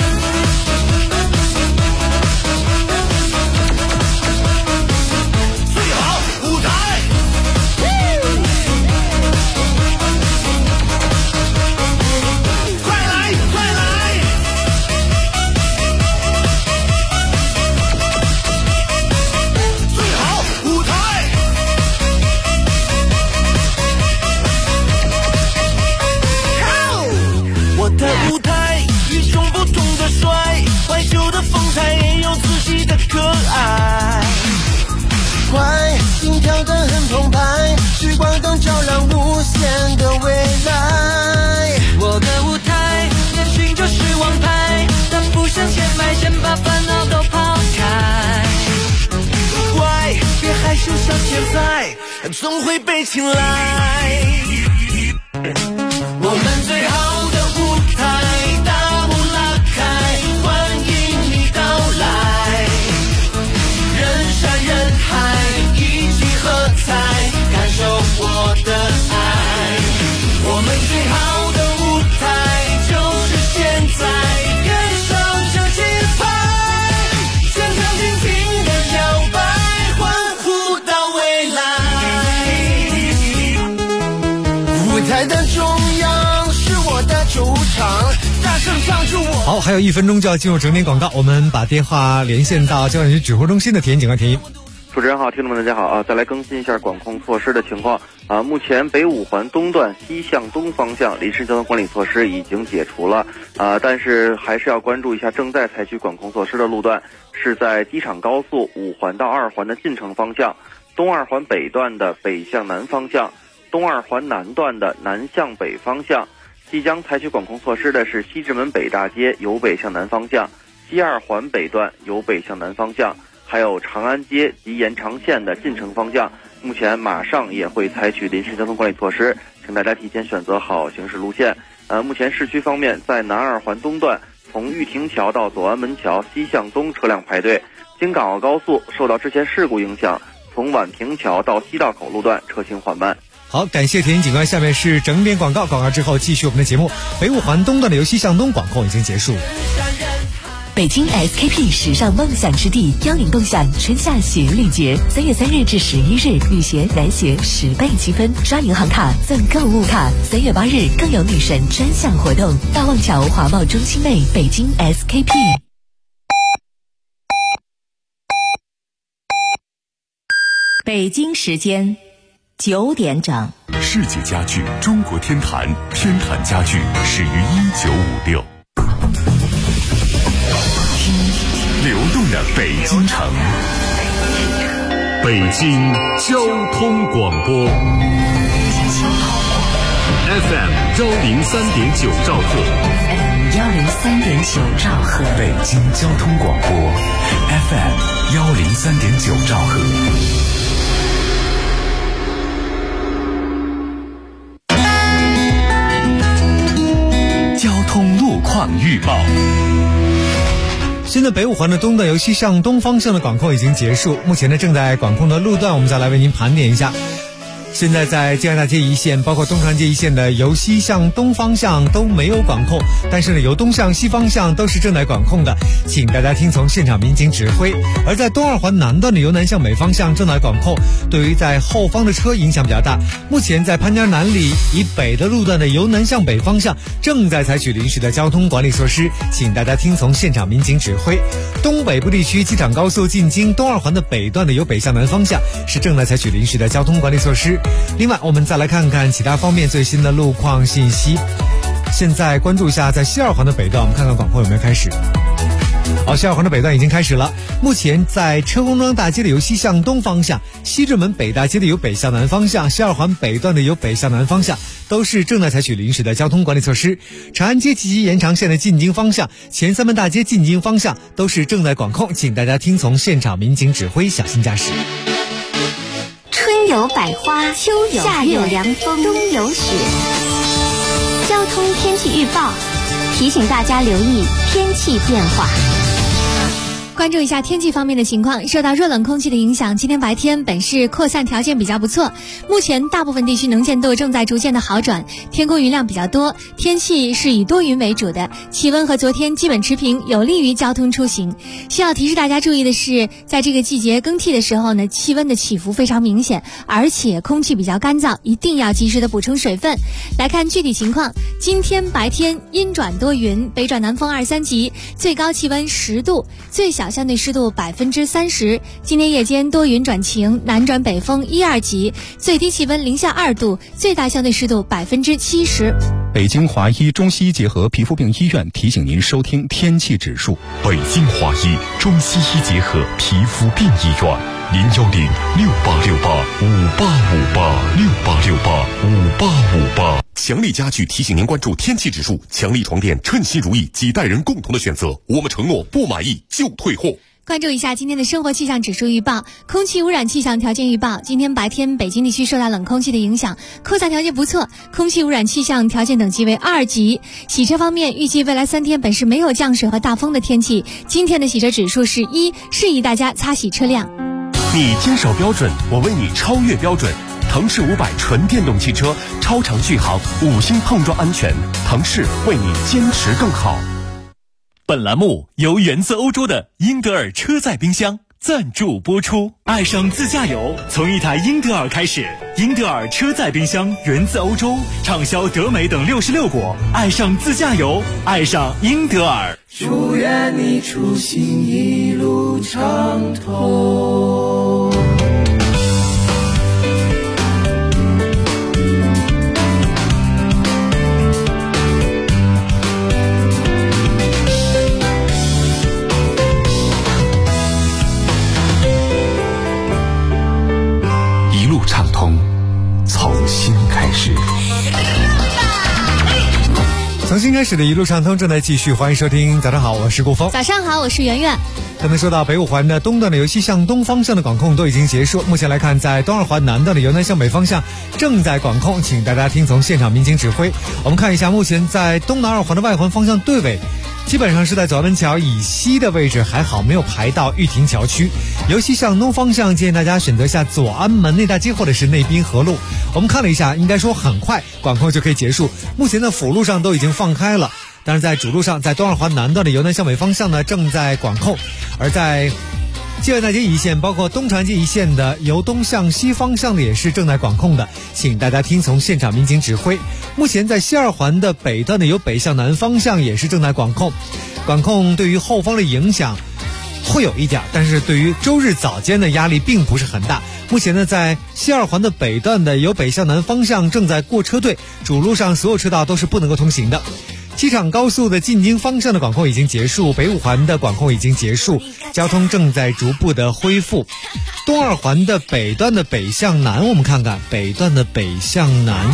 快，心跳得很澎湃，聚光灯照亮无限的未来。我的舞台，人群就是王牌，大步向前迈，先把烦恼都抛开。乖，别害羞向前踩，总会被青睐。我们最好的舞台，大幕拉开，欢迎你到来。人山人海，一起喝彩，感受我的爱。我们最好的舞台就是现在，跟上这节拍，全场尽情的摇摆，欢呼到未来。舞台的中央是我的主场，大声唱出我。 好，还有1分钟就要进入整点广告，我们把电话连线到交管局指挥中心的田野警官田一。 主持人好，听众们大家好再来更新一下管控措施的情况目前北五环东段西向东方向临时交通管理措施已经解除了但是还是要关注一下正在采取管控措施的路段，是在机场高速5环到2环的进城方向，东2环北段的北向南方向，东2环南段的南向北方向。即将采取管控措施的是西直门北大街由北向南方向，西2环北段由北向南方向，还有长安街及延长线的进城方向，目前马上也会采取临时交通管理措施，请大家提前选择好行驶路线。目前市区方面，在南2环东段，从玉亭桥到左安门桥西向东车辆排队；京港澳高速受到之前事故影响，从宛平桥到西道口路段车行缓慢。 好，感谢田一警官。下面是整点广告，广告之后继续我们的节目。北五环东段的由西向东管控已经结束。 北京 SKP 时尚梦想之地，邀您共享春夏鞋礼节。3月3日至11日，女鞋、男鞋10倍积分，刷银行卡赠购物卡。3月8日更有女神专享活动，大望桥华贸中心内，北京 SKP。 北京时间 9点整。 世纪家具中国天坛，天坛家具始于1956。流动的北京城，北京交通广播 FM 103.9兆赫 103.9兆赫， 北京交通广播 FM 103.9兆赫。交通路况预报。 现在北五环的东段由西向东方向的管控已经结束，目前呢正在管控的路段，我们再来为您盘点一下。现在在建安大街一线，包括东长街一线的由西向东方向都没有管控，但是呢由东向西方向都是正在管控的，请大家听从现场民警指挥。而在东二环南段的由南向北方向正在管控，对于在后方的车影响比较大。目前在潘家南里以北的路段的由南向北方向正在采取临时的交通管理措施，请大家听从现场民警指挥。东北部地区机场高速进京东二环的北段的由北向南方向是正在采取临时的交通管理措施。另外我们再来看看其他方面最新的路况信息。现在关注一下在西二环的北段，我们看看管控有没有开始。西二环的北段已经开始了，目前在车公庄大街的由西向东方向，西直门北大街的由北向南方向，西二环北段的由北向南方向都是正在采取临时的交通管理措施。长安街及延长线的进京方向，前三门大街进京方向都是正在管控，请大家听从现场民警指挥，小心驾驶。 春有百花，秋有夏有凉风，冬有雪。交通天气预报提醒大家留意天气变化。 关注一下天气方面的情况，受到热冷空气的影响，今天白天本市扩散条件比较不错，目前大部分地区能见度正在逐渐的好转，天空云量比较多，天气是以多云为主的，气温和昨天基本持平，有利于交通出行。需要提示大家注意的是，在这个季节更替的时候呢，气温的起伏非常明显，而且空气比较干燥，一定要及时的补充水分。来看具体情况，今天白天阴转多云，北转南风2、3级，最高气温10度，最小相对湿度30%。今天夜间多云转晴，南转北风1、2级，最低气温零下2度，最大相对湿度70%。 北京华医中西医结合皮肤病医院提醒您收听天气指数。 北京华医中西医结合皮肤病医院，010-6868-5858，6858-5858。强力家具提醒您关注天气指数，强力床垫称心如意，几代人共同的选择。我们承诺不满意就退货。 关注一下今天的生活气象指数预报，空气污染气象条件预报。今天白天北京地区受到冷空气的影响，扩散条件不错，空气污染气象条件等级为2级。洗车方面，预计未来3天本市没有降水和大风的天气，今天的洗车指数是1，适宜大家擦洗车辆。 你坚守标准，我为你超越标准。腾势500纯电动汽车，超长续航，5星碰撞安全，腾势为你坚持更好。 本栏目由源自欧洲的英德尔车载冰箱赞助播出。爱上自驾游，从一台英德尔开始。英德尔车载冰箱源自欧洲，畅销德美等66国。爱上自驾游，爱上英德尔。 祝愿你出行一路畅通。 畅通，从新开始。 从新开始的一路畅通正在继续，欢迎收听。早上好，我是顾峰。 早上好，我是圆圆。 刚才说到北五环的东段的由西向东方向的管控都已经结束，目前来看，在东二环南段的由南向北方向正在管控，请大家听从现场民警指挥。我们看一下，目前在东南二环的外环方向队尾基本上是在左安门桥以西的位置，还好没有排到玉亭桥区。由西向东方向，建议大家选择下左安门内大街或者是内滨河路。我们看了一下，应该说很快管控就可以结束，目前的辅路上都已经放开了，但是在主路上，在东二环南段的由南向北方向呢正在管控，而在建安大街一线包括东长街一线的由东向西方向的也是正在管控的，请大家听从现场民警指挥。目前在西二环的北段的由北向南方向也是正在管控，对于后方的影响会有一点，但是对于周日早间的压力并不是很大。目前呢，在西二环的北段的由北向南方向正在过车队，主路上所有车道都是不能够通行的。机场高速的进京方向的管控已经结束，北五环的管控已经结束，交通正在逐步的恢复。东二环的北段的北向南，我们看看北段的北向南，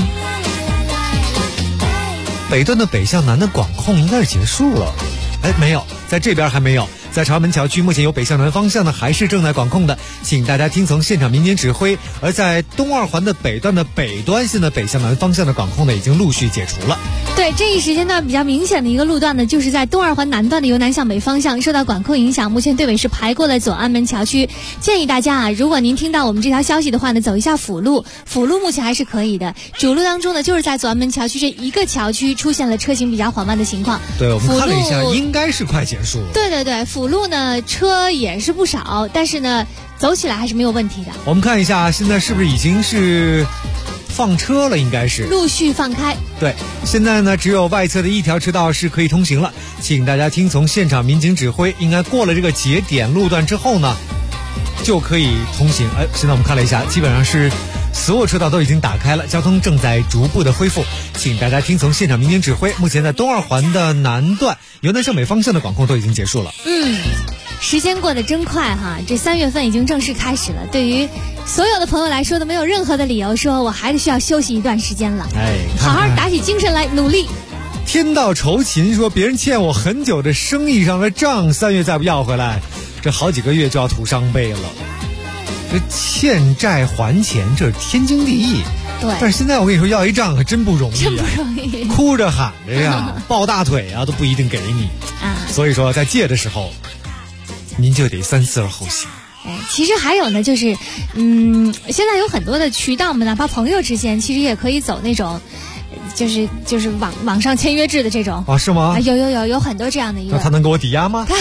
北段的北向南的管控应该是结束了。没有，在这边还没有。在朝阳门桥区，目前有北向南方向的还是正在管控的，请大家听从现场民警指挥。而在东二环的北段的北端，现在北向南方向的管控呢已经陆续解除了。 对，这一时间段比较明显的一个路段呢，就是在东二环南段的由南向北方向受到管控影响，目前队尾是排过了左安门桥区。建议大家如果您听到我们这条消息的话呢，走一下辅路，辅路目前还是可以的。主路当中呢，就是在左安门桥区这一个桥区出现了车行比较缓慢的情况。 对，我们看了一下，应该是快结束了。 对，辅路呢车也是不少，但是呢走起来还是没有问题的。 我们看一下现在是不是已经是放车了，应该是陆续放开。 对，现在呢只有外侧的一条车道是可以通行了，请大家听从现场民警指挥，应该过了这个节点路段之后呢就可以通行。现在我们看了一下，基本上是所有车道都已经打开了，交通正在逐步的恢复，请大家听从现场民警指挥。目前在东二环的南段由南向北方向的管控都已经结束了。 时间过得真快哈，这3月份已经正式开始了。对于所有的朋友来说都没有任何的理由说我还是需要休息一段时间了。好好打起精神来，努力。 天道酬勤说别人欠我很久的生意上的账，3月再不要回来，这好几个月就要吐伤悲了。这欠债还钱这是天经地义。 对， 但是现在我跟你说要一账可真不容易啊， 真不容易， 哭着喊着呀抱大腿啊都不一定给你所以说在借的时候您就得三思而后行。 其实还有呢，就是现在有很多的渠道嘛，哪怕朋友之间其实也可以走那种就是网上签约制的这种是吗？ 有很多这样的一个。 那他能给我抵押吗？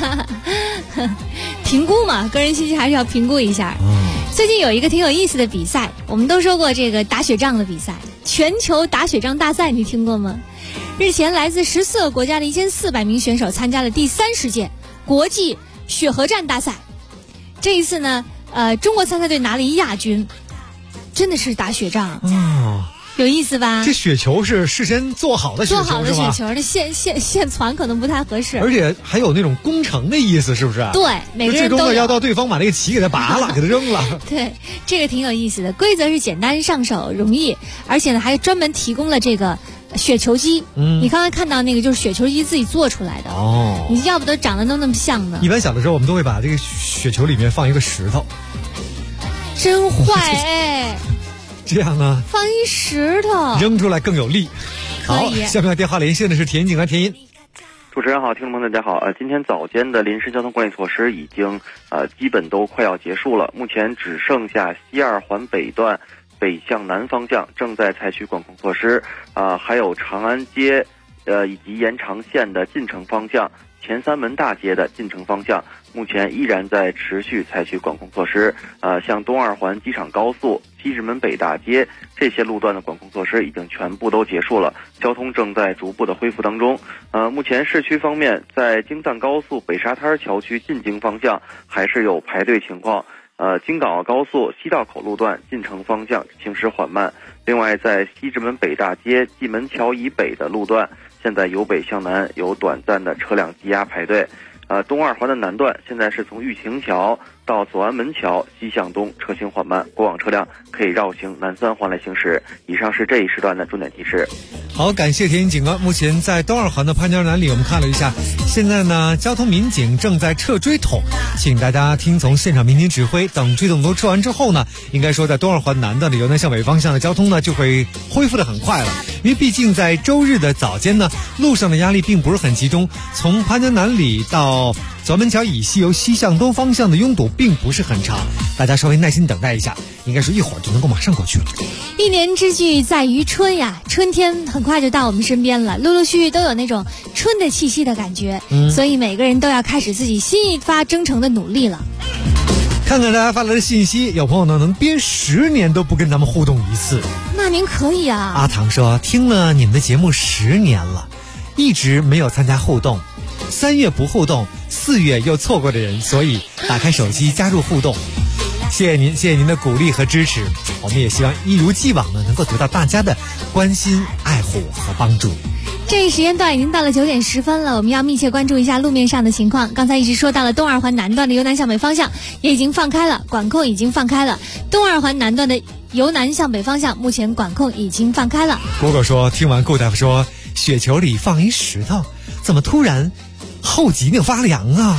评估嘛，个人信息还是要评估一下。最近有一个挺有意思的比赛，我们都说过这个打雪仗的比赛，全球打雪仗大赛，你听过吗？日前来自14个国家的1400名选手参加了第30届国际雪河战大赛。这一次呢中国参赛队拿了亚军，真的是打雪仗有意思吧？ 这雪球是事先做好的雪球， 做好的雪球，这现攒可能不太合适， 而且还有那种工程的意思，是不是？ 对，每个人都最终呢要到对方把那个旗给他拔了，给他扔了。 对，这个挺有意思的。规则是简单上手容易，而且呢还专门提供了这个雪球机。你刚才看到那个就是雪球机自己做出来的你要不都长得都那么像呢。 一般小的时候我们都会把这个雪球里面放一个石头， 真坏这样呢放一石头扔出来更有力。好，下面电话连线的是田警官田音。 主持人好，听众朋友大家好。今天早间的临时交通管理措施已经基本都快要结束了，目前只剩下西二环北段北向南方向正在采取管控措施，还有长安街以及延长线的进城方向、前三门大街的进城方向，目前依然在持续采取管控措施。像东二环机场高速、西直门北大街这些路段的管控措施已经全部都结束了，交通正在逐步的恢复当中。目前市区方面，在京藏高速北沙滩桥区进京方向还是有排队情况。京港澳高速西道口路段进城方向行驶缓慢。另外，在西直门北大街蓟门桥以北的路段，现在由北向南有短暂的车辆积压排队。东二环的南段现在是从玉亭桥到左安门桥西向东车行缓慢，过往车辆可以绕行南三环来行驶。以上是这一时段的重点提示。 好，感谢田警官。目前在东二环的潘家园南里，我们看了一下，现在呢交通民警正在撤追筒，请大家听从现场民警指挥。等追筒都撤完之后呢，应该说在东二环南段的由南向北方向的交通呢就会恢复得很快了。因为毕竟在周日的早间呢，路上的压力并不是很集中，从潘家南里到左安门桥以西由西向东方向的拥堵并不是很长，大家稍微耐心等待一下，应该说一会儿就能够马上过去了。 一年之计在于春呀，春天很快就到我们身边了，陆陆续续都有那种春的气息的感觉，所以每个人都要开始自己新一发征程的努力了。 看看大家发来的信息，有朋友呢能憋10年都不跟咱们互动一次， 那您可以啊。 阿唐说听了你们的节目10年了，一直没有参加互动， 3月不互动，4月又错过的人，所以打开手机加入互动。谢谢您，谢谢您的鼓励和支持。我们也希望一如既往呢，能够得到大家的关心、爱护和帮助。 这一时间段已经到了9点10分了，我们要密切关注一下路面上的情况。刚才一直说到了东二环南段的由南向北方向也已经放开了，管控已经放开了。东二环南段的由南向北方向目前管控已经放开了。 果果说，听完顾大夫说雪球里放一石头，怎么突然后脊梁发凉啊？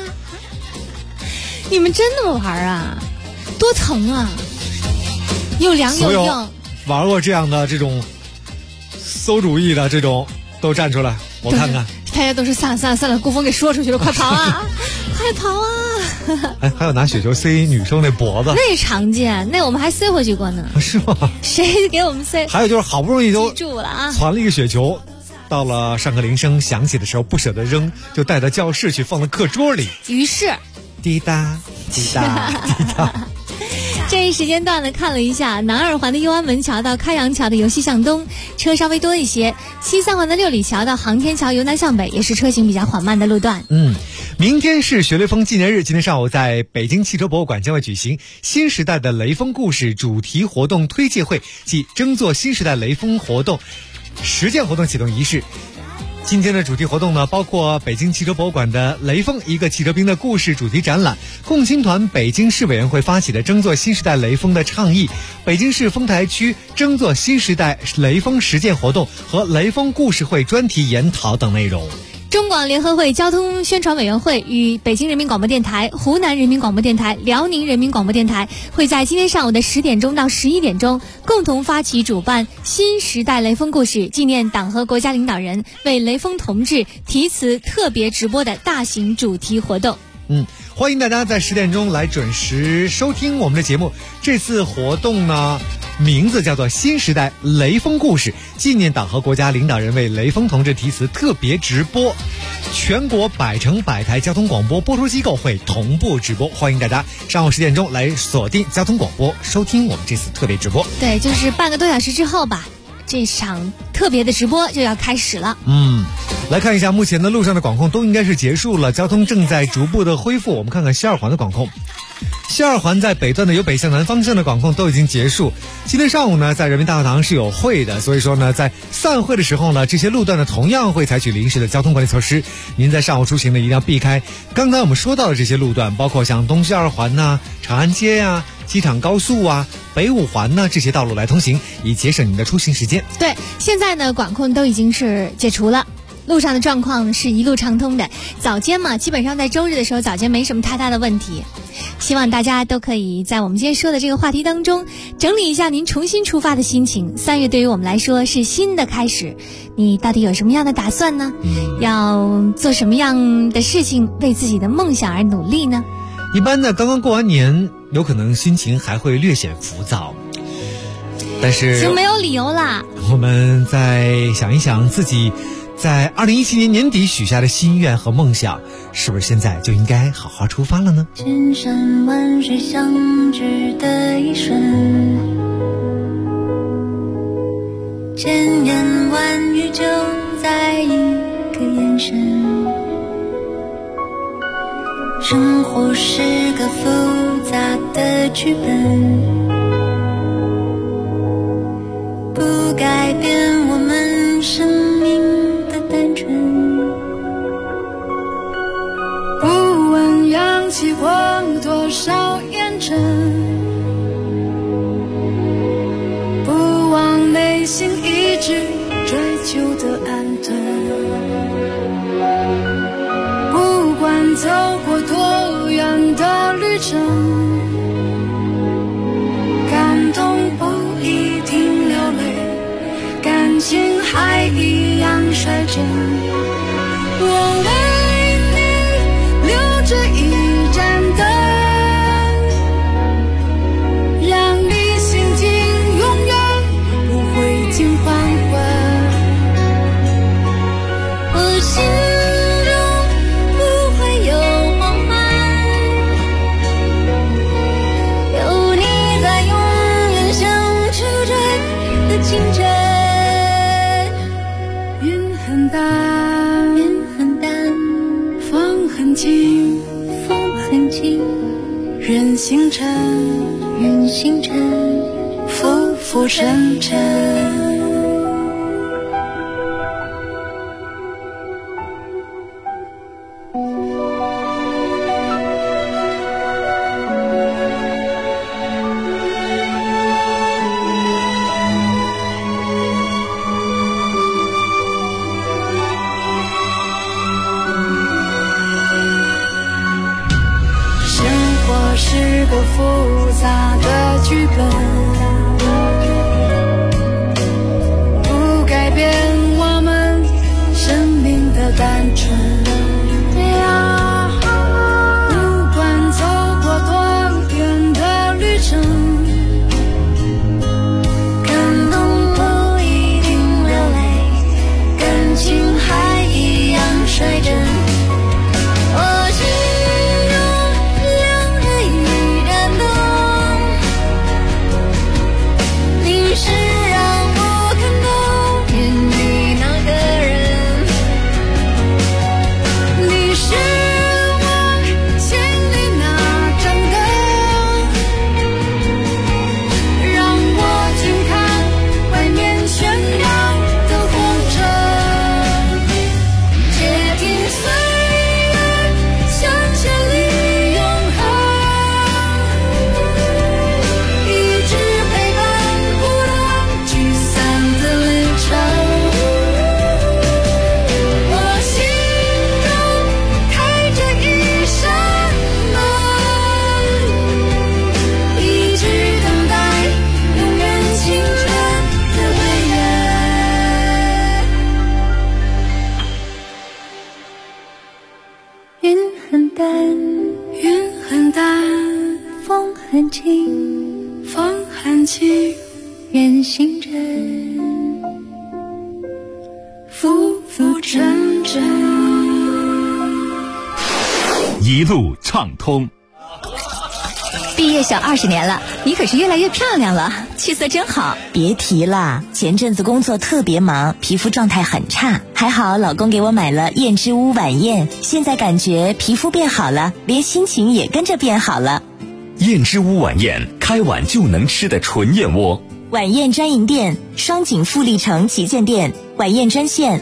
你们真那么玩啊？多疼啊！又凉又硬。 玩过这样的这种馊主意的这种都站出来，我看看。 大家都是算了，顾峰给说出去了，快跑啊！快跑啊！ 哎，还有拿雪球塞女生那脖子， 那常见，那我们还塞回去过呢。 是吗？ 谁给我们塞？ 还有就是好不容易都记住了啊， 传了一个雪球，到了上课铃声响起的时候不舍得扔，就带到教室去放在课桌里。 于是， 滴答滴答滴答。 这一时间段呢，看了一下南二环的右安门桥到开阳桥的由西向东车稍微多一些，西三环的六里桥到航天桥由南向北也是车行比较缓慢的路段。 明天是学雷锋纪念日，今天上午在北京汽车博物馆将会举行新时代的雷锋故事主题活动推介会暨争做新时代雷锋活动实践活动启动仪式。今天的主题活动呢，包括北京汽车博物馆的雷锋一个汽车兵的故事主题展览，共青团北京市委员会发起的争做新时代雷锋的倡议，北京市丰台区争做新时代雷锋实践活动和雷锋故事会专题研讨等内容。 中广联合会交通宣传委员会与北京人民广播电台、湖南人民广播电台、辽宁人民广播电台会在今天上午的10点钟到11点钟共同发起主办新时代雷锋故事纪念党和国家领导人为雷锋同志题词特别直播的大型主题活动。 欢迎大家在10点钟来准时收听我们的节目。这次活动呢，名字叫做新时代雷锋故事纪念党和国家领导人为雷锋同志题词特别直播，全国100城100台交通广播播出机构会同步直播，欢迎大家上午10点钟来锁定交通广播收听我们这次特别直播。 对，就是半个多小时之后吧，这场特别的直播就要开始了。 来看一下目前的路上的管控都应该是结束了，交通正在逐步的恢复。我们看看西二环的管控，西二环在北段的由北向南方向的管控都已经结束。今天上午呢，在人民大会堂是有会的，所以说呢，在散会的时候呢，这些路段呢同样会采取临时的交通管理措施。您在上午出行呢，一定要避开刚才我们说到的这些路段，包括像东西二环呐、长安街呀、机场高速啊、北五环呢这些道路来通行，以节省您的出行时间。 对，现在呢管控都已经是解除了。路上的状况是一路畅通的，早间嘛，基本上在周日的时候早间没什么太大的问题。希望大家都可以在我们今天说的这个话题当中整理一下您重新出发的心情。3月对于我们来说是新的开始，你到底有什么样的打算呢？要做什么样的事情为自己的梦想而努力呢？ 一般呢，刚刚过完年，有可能心情还会略显浮躁，但是已经没有理由啦。 我们再想一想自己在2017年年底许下的心愿和梦想，是不是现在就应该好好出发了呢？ 千山万水相聚的一瞬，千言万语就在一个眼神。生活是个复杂的剧本，不改变我们生命的单纯。不问扬起过多少烟尘，不忘内心一直追求的安顿。不管走过多远的旅程， 近，风很近，人星辰，浮浮沉沉。是个复杂的剧本，不改变我们生命的单纯。不管走过多远的旅程，感动不一定流泪，感情还一样率真。人星辰，浮浮沉沉， 一路畅通。 毕业小20年了，你可是越来越漂亮了，气色真好。 别提了，前阵子工作特别忙，皮肤状态很差，还好老公给我买了燕之屋晚宴，现在感觉皮肤变好了，连心情也跟着变好了。 燕之屋晚宴，开碗就能吃的纯燕窝。 晚宴专营店，双井富力城旗舰店，晚宴专线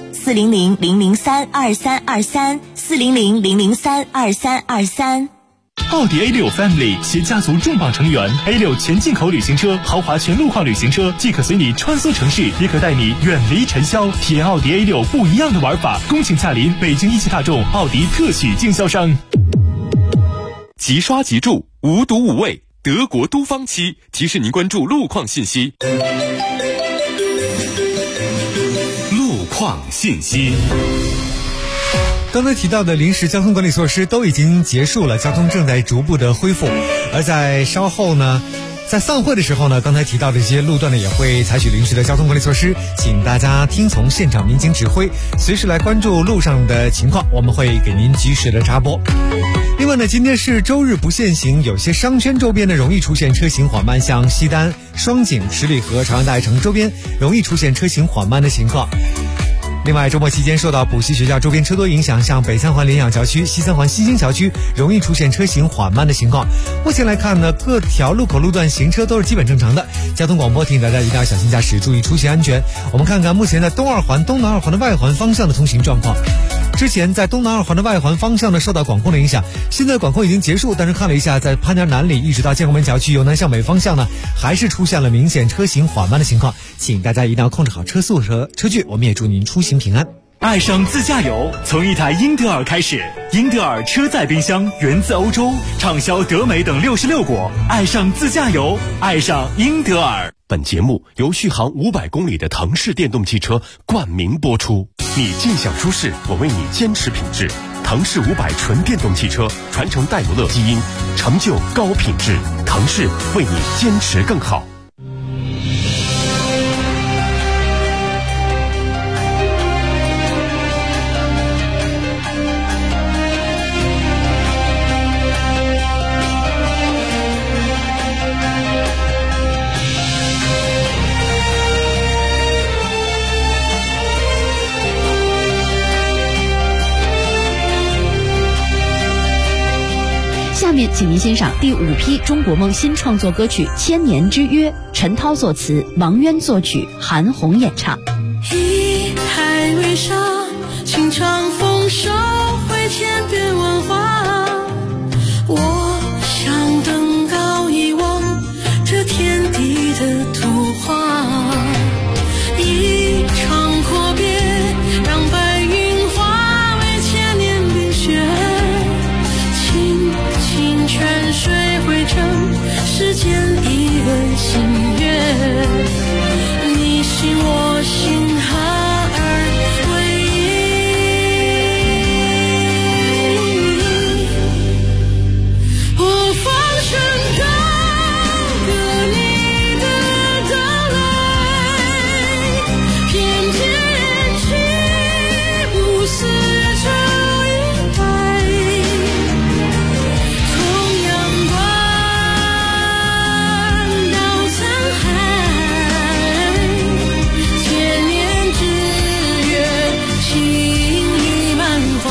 400-003-2323，400-003-2323。 奥迪 A6 Family 携家族重磅成员 A6 全进口旅行车，豪华全路况旅行车，既可随你穿梭城市，也可带你远离尘嚣，体验奥迪 A6 不一样的玩法。恭请驾临北京一汽大众奥迪特许经销商。 即刷即住，无毒无味，德国都方漆提示您关注路况信息。 路况信息。 刚才提到的临时交通管理措施都已经结束了，交通正在逐步的恢复。而在稍后呢，在散会的时候呢，刚才提到的这些路段呢，也会采取临时的交通管理措施，请大家听从现场民警指挥，随时来关注路上的情况，我们会给您及时的插播。另外呢，今天是周日不限行，有些商圈周边呢容易出现车行缓慢，像西单、双井、十里河、长安大悦城周边容易出现车行缓慢的情况。另外，周末期间受到补习学校周边车多影响，像北三环联养桥区、西三环新兴桥区容易出现车行缓慢的情况。目前来看呢，各条路口路段行车都是基本正常的。交通广播提醒大家一定要小心驾驶，注意出行安全。我们看看目前在东二环、东南二环的外环方向的通行状况。之前在东南二环的外环方向呢受到管控的影响，现在管控已经结束，但是看了一下，在潘家南里一直到建国门桥区由南向北方向呢，还是出现了明显车行缓慢的情况，请大家一定要控制好车速和车距，我们也祝您出行平安。 爱上自驾游，从一台英特尔开始。英特尔车载冰箱源自欧洲，畅销德美等66国。爱上自驾游，爱上英特尔。 本节目由续航500公里的腾势电动汽车冠名播出。你尽享舒适，我为你坚持品质。腾势500纯电动汽车传承戴姆勒基因，成就高品质。腾势为你坚持更好。 面请您欣赏第5批中国梦新创作歌曲《千年之约》，陈涛作词，王渊作曲，韩红演唱。 一海为沙，情长风收回千变万化。我想登高一望这天地的图画，一场阔别让白云化为千年冰雪，清清泉水汇成世间一轮新月，你心我心哈而为一，我放声高歌你的到来，翩翩起舞四周一代，从阳关到沧海，千年之约，情意满怀。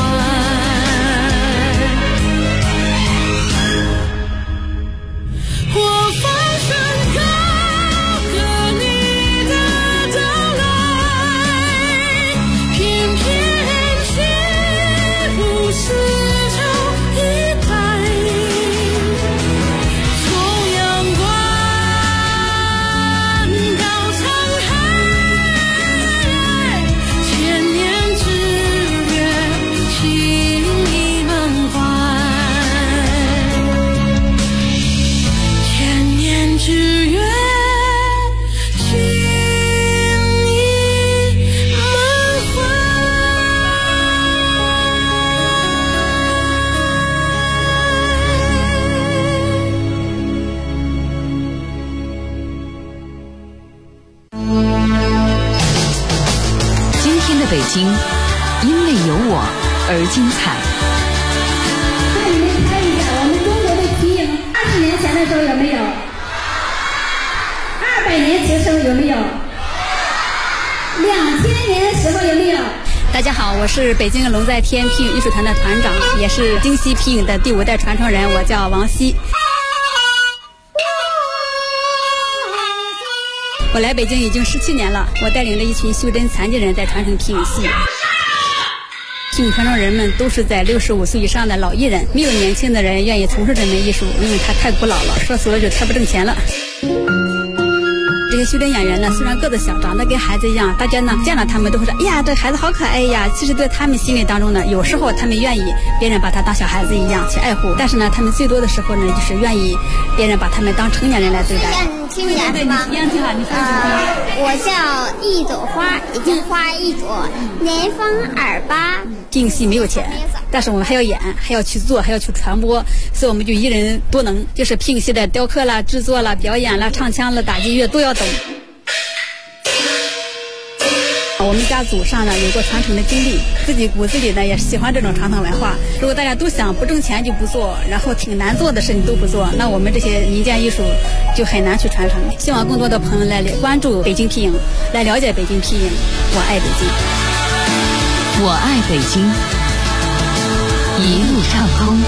我放声高歌你的到来，翩翩起舞四周一代，从阳关到沧海，千年之约，情意满怀，千年之约，情意满今天的北京，因为有我而精彩。 那你们猜一下，我们中国的皮影20年前的时候有没有？200年前的时候有没有？2000年的时候有没有？ 大家好，我是北京龙在天皮影艺术团的团长，也是京西皮影的第5代传承人，我叫王希。我来北京已经17年了，我带领着一群袖珍残疾人在传承皮影戏。皮影传承人们都是在65岁以上的老艺人，没有年轻的人愿意从事这门艺术，因为它太古老了，说俗了就太不挣钱了。这些袖珍演员呢，虽然个子小，长得跟孩子一样，大家呢见了他们都会说，哎呀，这孩子好可爱呀。其实，在他们心里当中呢，有时候他们愿意别人把他当小孩子一样去爱护，但是呢，他们最多的时候呢，就是愿意别人把他们当成年人来对待。 听演是吗？我叫一朵花，已经花一朵，年方28。 皮影戏没有钱，但是我们还要演，还要去做，还要去传播，所以我们就一人多能，就是皮影戏的雕刻啦、制作啦、表演啦、唱腔啦、打击乐都要懂。我们家祖上呢有过传承的经历，自己骨子里呢也喜欢这种传统文化。如果大家都想不挣钱就不做，然后挺难做的事情都不做，那我们这些民间艺术就很难去传承。希望更多的朋友来关注北京皮影，来了解北京皮影。我爱北京， 我爱北京，一路畅通。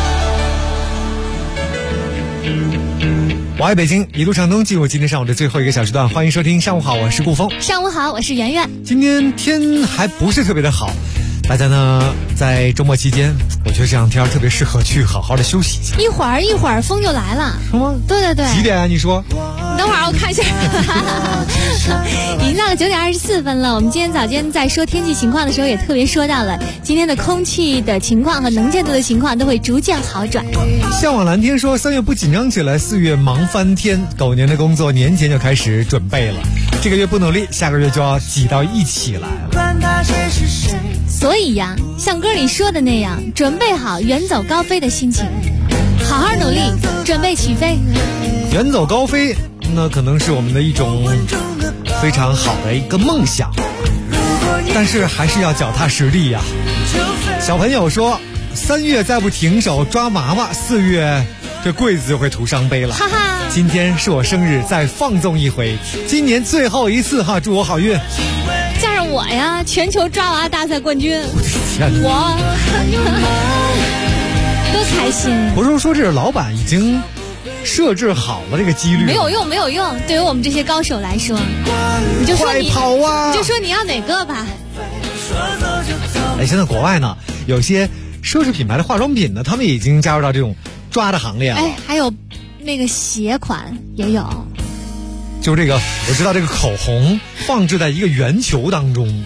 我爱北京，一路畅通，进入今天上午的最后一个小时段，欢迎收听。上午好，我是顾峰。 上午好，我是圆圆。 今天天还不是特别的好，大家呢在周末期间，我觉得这两天特别适合去好好的休息一下。 一会儿风就来了， 是吗？ 对对对。 几点啊？你说？ 等会儿我看一下，已经到了9点24分了。我们今天早间在说天气情况的时候，也特别说到了今天的空气的情况和能见度的情况都会逐渐好转。 向往蓝天说，3月不紧张起来，4月忙翻天。狗年的工作年前就开始准备了，这个月不努力，下个月就要挤到一起来了。 所以呀，像歌里说的那样，准备好远走高飞的心情，好好努力，准备起飞。 远走高飞，那可能是我们的一种非常好的一个梦想，但是还是要脚踏实地呀。小朋友说，3月再不停手抓娃娃，4月这柜子就会徒伤悲了。 哈哈， 今天是我生日，再放纵一回，今年最后一次哈，祝我好运。 加上我呀，全球抓娃大赛冠军， 天哪！ 我多开心！ 不是说这是老板已经设置好了这个几率， 没有用，没有用。对于我们这些高手来说，你就说你快跑啊！ 你就说你要哪个吧。 哎，现在国外呢，有些奢侈品牌的化妆品呢，他们已经加入到这种抓的行列了。 哎，还有那个鞋款也有。 就这个，我知道这个口红放置在一个圆球当中，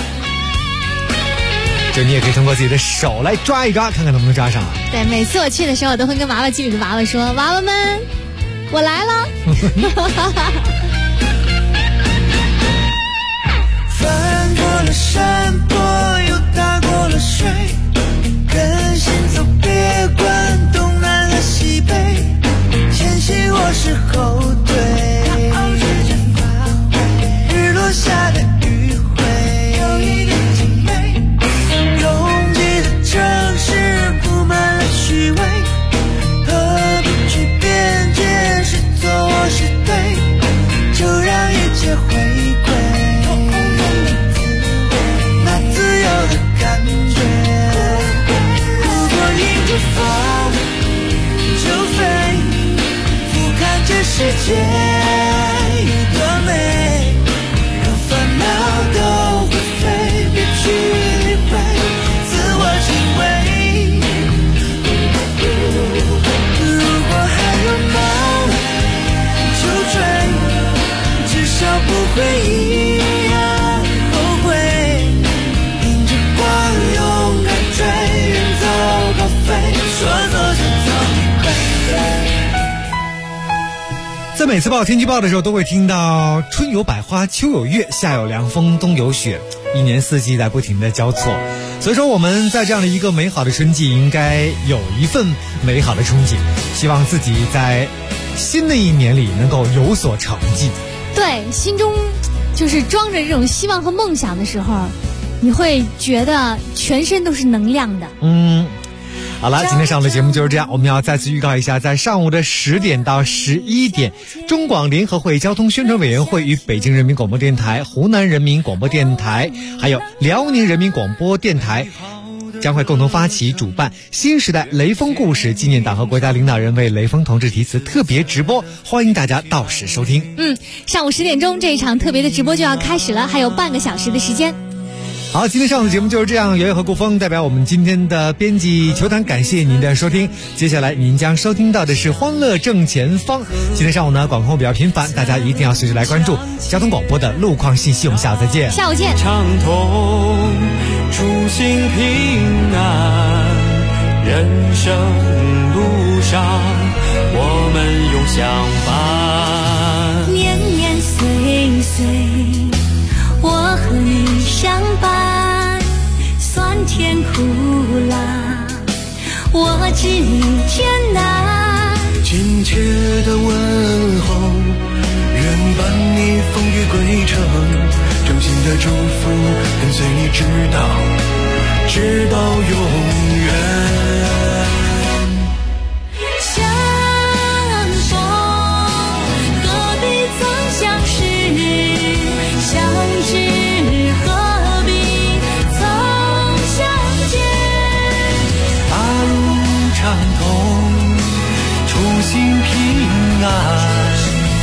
就你也可以通过自己的手来抓一抓，看看能不能抓上来。 对，每次我去的时候，我都会跟娃娃机里的娃娃说：“娃娃们，我来了。” 翻过了山坡，又踏过了水，跟行走，别管东南和西北，前行或是后退。日落下的余晖，有一点凄美。拥挤的城市铺满了虚伪，何必去辩解是错或是对，就让一切回归那自由的感觉。如果迎着风就飞，俯瞰这世界有多美，让烦恼都会飞，别去理会自我敬畏。如果还有梦就追，至少不会一样后悔。迎着光勇敢追，远走高飞，说走就走一回。 在每次报天气报的时候，都会听到春有百花，秋有月，夏有凉风，冬有雪，一年四季在不停的交错。所以说我们在这样的一个美好的春季，应该有一份美好的憧憬，希望自己在新的一年里能够有所成绩。 对，心中就是装着这种希望和梦想的时候，你会觉得全身都是能量的。 好了，今天上午的节目就是这样。我们要再次预告一下，在上午的10点到11点，中广联合会交通宣传委员会与北京人民广播电台、湖南人民广播电台还有辽宁人民广播电台将会共同发起主办新时代雷锋故事纪念党和国家领导人为雷锋同志题词特别直播，欢迎大家到时收听。 上午10点钟这一场特别的直播就要开始了，还有半个小时的时间。 好，今天上午的节目就是这样。圆圆和顾峰代表我们今天的编辑球团，感谢您的收听。接下来您将收听到的是欢乐正前方。今天上午呢，管控比较频繁，大家一定要随时来关注交通广播的路况信息。我们下午再见。 下午见。 畅通，初心平安，人生路上我们永相伴。 年年岁岁，我和你相伴，酸甜苦辣，我知你艰难。 亲切的问候，愿伴你风雨归程，衷心的祝福跟随你直到永远。